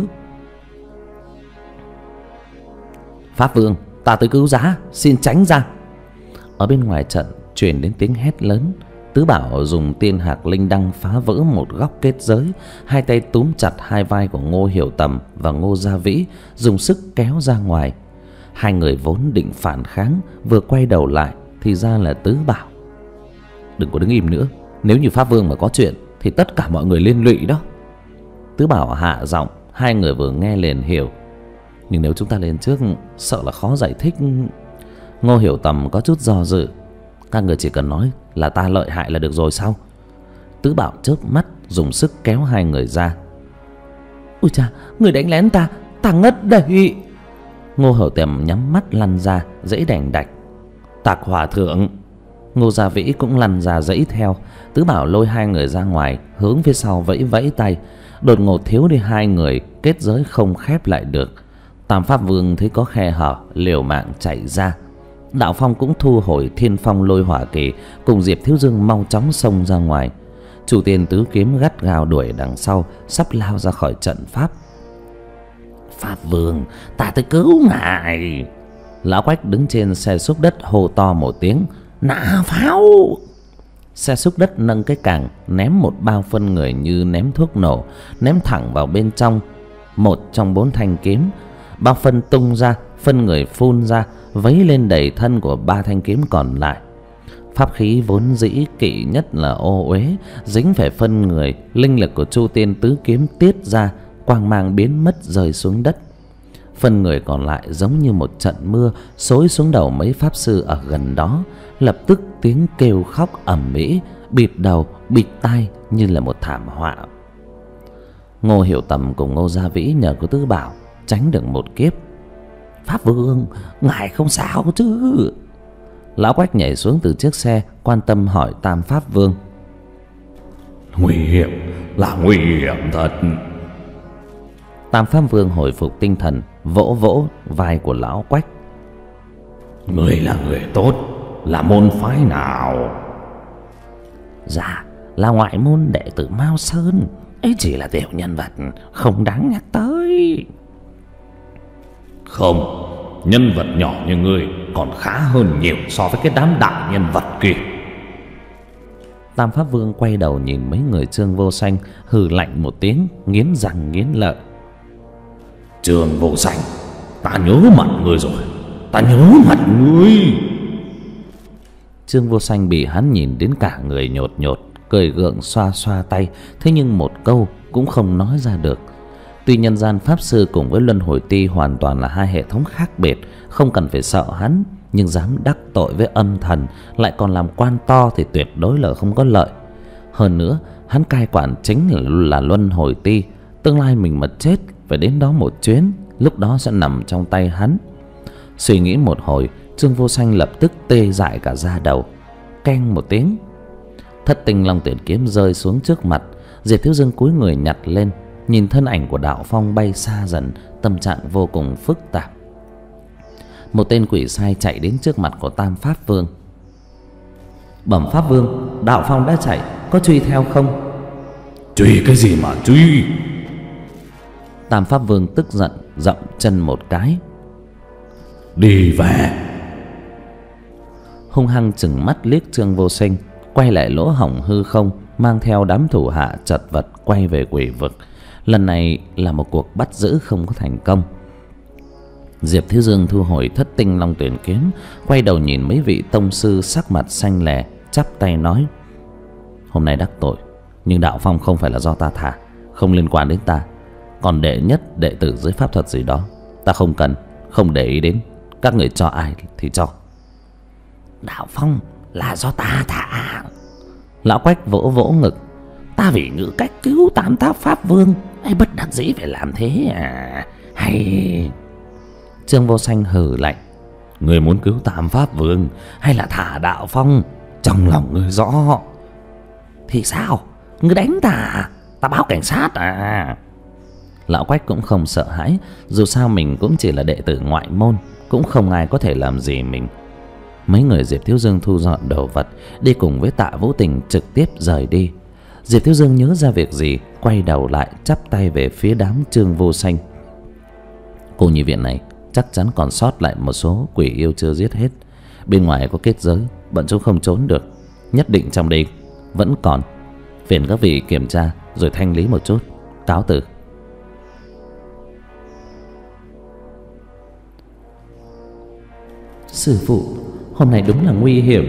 Pháp Vương, ta tới cứu giá, xin tránh ra. Ở bên ngoài trận truyền đến tiếng hét lớn. Tứ Bảo dùng Tiên Hạc Linh Đăng phá vỡ một góc kết giới, hai tay túm chặt hai vai của Ngô Hiểu Tầm và Ngô Gia Vĩ, dùng sức kéo ra ngoài. Hai người vốn định phản kháng, vừa quay đầu lại thì ra là Tứ Bảo. Đừng có đứng im nữa, nếu như Pháp Vương mà có chuyện thì tất cả mọi người liên lụy đó. Tứ Bảo hạ giọng, hai người vừa nghe liền hiểu. Nhưng nếu chúng ta lên trước sợ là khó giải thích. Ngô Hiểu Tầm có chút do dự. Các người chỉ cần nói là ta lợi hại là được rồi sao? Tứ Bảo chớp mắt dùng sức kéo hai người ra. Ôi cha, người đánh lén ta, ta ngất đây. Ngô Hiểu Tầm nhắm mắt lăn ra, dãy đành đạch. Tạc Hòa Thượng. Ngô Gia Vĩ cũng lăn ra dãy theo. Tứ Bảo lôi hai người ra ngoài, hướng phía sau vẫy vẫy tay. Đột ngột thiếu đi hai người, kết giới không khép lại được. Tam Pháp Vương thấy có khe hở, liều mạng chạy ra. Đạo Phong cũng thu hồi Thiên Phong Lôi Hỏa Kỳ, cùng Diệp Thiếu Dương mau chóng xông ra ngoài. Chu Tiên tứ kiếm gắt gao đuổi đằng sau, sắp lao ra khỏi trận pháp. Pháp Vương, ta tới cứu ngài. Lão Quách đứng trên xe xúc đất hô to một tiếng: nã pháo. Xe xúc đất nâng cái càng, ném một bao phân người như ném thuốc nổ, ném thẳng vào bên trong một trong bốn thanh kiếm. Bao phân tung ra, phân người phun ra, vấy lên đầy thân của ba thanh kiếm còn lại. Pháp khí vốn dĩ kỵ nhất là ô uế, dính phải phân người, linh lực của Chu Tiên tứ kiếm tiết ra, quang mang biến mất rơi xuống đất. Phân người còn lại giống như một trận mưa xối xuống đầu mấy pháp sư ở gần đó. Lập tức tiếng kêu khóc ầm ĩ, bịt đầu bịt tai như là một thảm họa. Ngô Hiểu Tầm cùng Ngô Gia Vĩ nhờ có Tứ Bảo tránh được một kiếp. Pháp Vương, ngài không sao chứ? Lão Quách nhảy xuống từ chiếc xe, quan tâm hỏi Tam Pháp Vương. Nguy hiểm, là nguy hiểm thật. Tam Pháp Vương hồi phục tinh thần, vỗ vỗ vai của Lão Quách. Người là người tốt, là môn phái nào? Dạ, là ngoại môn đệ tử Mao Sơn. Ấy chỉ là tiểu nhân vật, không đáng nhắc tới. Không, nhân vật nhỏ như ngươi còn khá hơn nhiều so với cái đám đại nhân vật kia. Tam Pháp Vương quay đầu nhìn mấy người Trương Vô Sanh, hừ lạnh một tiếng, nghiến răng nghiến lợi. Trương Vô Sanh, ta nhớ mặt ngươi rồi, ta nhớ mặt ngươi. Trương Vô Sanh bị hắn nhìn đến cả người nhột nhột, cười gượng xoa xoa tay, thế nhưng một câu cũng không nói ra được. Tuy nhân gian pháp sư cùng với luân hồi ti hoàn toàn là hai hệ thống khác biệt, không cần phải sợ hắn, nhưng dám đắc tội với âm thần, lại còn làm quan to thì tuyệt đối là không có lợi. Hơn nữa, hắn cai quản chính là, là luân hồi ti, tương lai mình mà chết phải đến đó một chuyến, lúc đó sẽ nằm trong tay hắn. Suy nghĩ một hồi, Trương Vô Sanh lập tức tê dại cả da đầu. Keng một tiếng, thất tinh long tuyển kiếm rơi xuống trước mặt. Diệp Thiếu Dương cúi người nhặt lên, nhìn thân ảnh của Đạo Phong bay xa dần, tâm trạng vô cùng phức tạp. Một tên quỷ sai chạy đến trước mặt của Tam Pháp Vương. Bẩm Pháp Vương, Đạo Phong đã chạy, có truy theo không? Truy cái gì mà truy? Tam Pháp Vương tức giận dậm chân một cái. Đi về. Hung hăng chừng mắt liếc Trương Vô Sinh, quay lại lỗ hổng hư không, mang theo đám thủ hạ chật vật quay về quỷ vực. Lần này là một cuộc bắt giữ không có thành công. Diệp Thiếu Dương thu hồi thất tinh long tuyển kiếm, quay đầu nhìn mấy vị tông sư sắc mặt xanh lè, chắp tay nói: hôm nay đắc tội, nhưng Đạo Phong không phải là do ta thả, không liên quan đến ta. Còn đệ nhất đệ tử dưới pháp thuật gì đó, ta không cần, không để ý đến. Các người cho ai thì cho. Đạo Phong là do ta thả. Lão Quách vỗ vỗ ngực. Ta vì ngữ cách cứu Tam Tháp Pháp Vương, hay bất đắc dĩ phải làm thế à? Hay... Trương Vô Sanh hừ lạnh. Người muốn cứu Tam Pháp Vương hay là thả Đạo Phong, trong lòng người rõ. Thì sao? Người đánh ta, ta báo cảnh sát à? Lão Quách cũng không sợ hãi, dù sao mình cũng chỉ là đệ tử ngoại môn, cũng không ai có thể làm gì mình. Mấy người Diệp Thiếu Dương thu dọn đồ vật, đi cùng với Tạ Vũ Tình trực tiếp rời đi. Diệp Thiếu Dương nhớ ra việc gì, quay đầu lại chắp tay về phía đám Trương Vô Sanh. Cô nhi viện này chắc chắn còn sót lại một số quỷ yêu chưa giết hết. Bên ngoài có kết giới, bọn chúng không trốn được. Nhất định trong đây vẫn còn. Phiền các vị kiểm tra rồi thanh lý một chút. Cáo từ. Sư phụ, hôm nay đúng là nguy hiểm.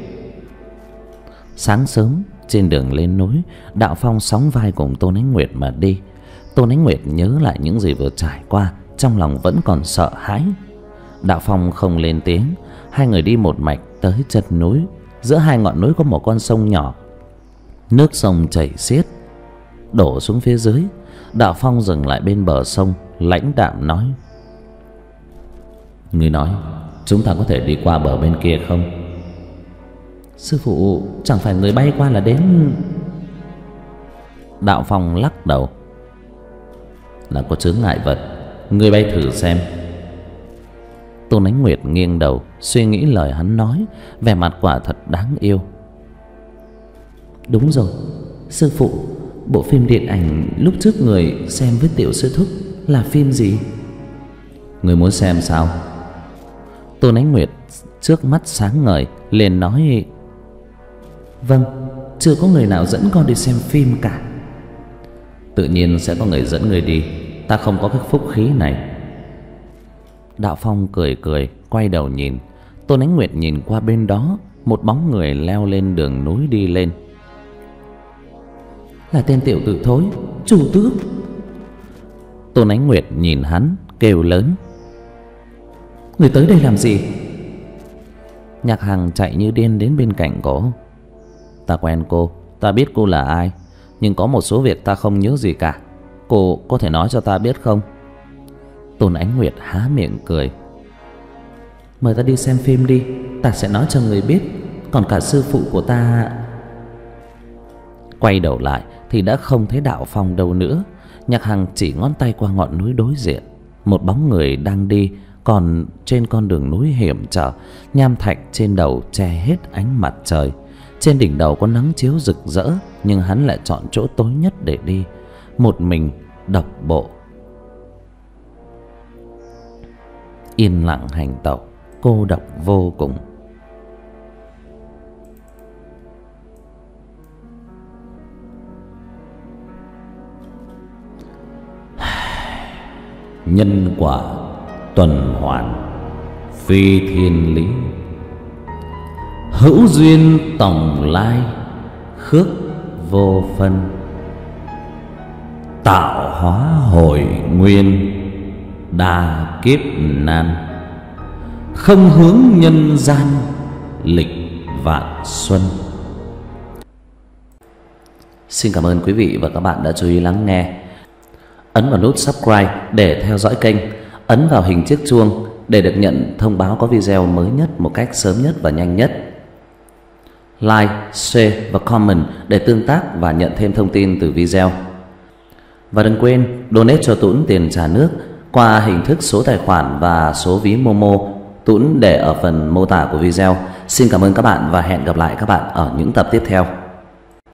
Sáng sớm trên đường lên núi, Đạo Phong sóng vai cùng Tôn Ánh Nguyệt mà đi. Tôn Ánh Nguyệt nhớ lại những gì vừa trải qua, trong lòng vẫn còn sợ hãi. Đạo Phong không lên tiếng. Hai người đi một mạch tới chân núi. Giữa hai ngọn núi có một con sông nhỏ, nước sông chảy xiết đổ xuống phía dưới. Đạo Phong dừng lại bên bờ sông, lãnh đạm nói: Người nói chúng ta có thể đi qua bờ bên kia không? Sư phụ, chẳng phải người bay qua là đến. Đạo Phong lắc đầu: Là có chướng ngại vật, người bay thử xem. Tôn Ánh Nguyệt nghiêng đầu suy nghĩ lời hắn nói, vẻ mặt quả thật đáng yêu. Đúng rồi, sư phụ, bộ phim điện ảnh lúc trước người xem với tiểu sư thúc là phim gì? Người muốn xem sao? Tôn Ánh Nguyệt trước mắt sáng ngời liền nói: Vâng, chưa có người nào dẫn con đi xem phim cả. Tự nhiên sẽ có người dẫn người đi, ta không có cái phúc khí này. Đạo Phong cười cười quay đầu nhìn. Tôn Ánh Nguyệt nhìn qua bên đó, một bóng người leo lên đường núi đi lên. Là tên tiểu tử thối, chủ tước. Tôn Ánh Nguyệt nhìn hắn kêu lớn: Người tới đây làm gì? Nhạc Hằng chạy như điên đến bên cạnh cô. Ta quen cô, ta biết cô là ai, nhưng có một số việc ta không nhớ gì cả. Cô có thể nói cho ta biết không? Tôn Ánh Nguyệt há miệng cười, Mời ta đi xem phim đi, ta sẽ nói cho người biết. Còn cả sư phụ của ta. Quay đầu lại thì đã không thấy Đạo Phong đâu nữa. Nhạc Hằng chỉ ngón tay qua ngọn núi đối diện. Một bóng người đang đi, còn trên con đường núi hiểm trở, nham thạch trên đầu che hết ánh mặt trời. Trên đỉnh đầu có nắng chiếu rực rỡ, nhưng hắn lại chọn chỗ tối nhất để đi, một mình độc bộ, yên lặng hành tẩu, cô độc vô cùng. Nhân quả tuần hoàn, phi thiên lý, hữu duyên tổng lai, khước vô phân, tạo hóa hồi nguyên, đa kiếp nan, không hướng nhân gian, lịch vạn xuân. Xin cảm ơn quý vị và các bạn đã chú ý lắng nghe. Ấn vào nút subscribe để theo dõi kênh, ấn vào hình chiếc chuông để được nhận thông báo có video mới nhất một cách sớm nhất và nhanh nhất. Like, share và comment để tương tác và nhận thêm thông tin từ video. Và đừng quên donate cho Tuấn tiền trà nước qua hình thức số tài khoản và số ví Momo, Tuấn để ở phần mô tả của video. Xin cảm ơn các bạn và hẹn gặp lại các bạn ở những tập tiếp theo.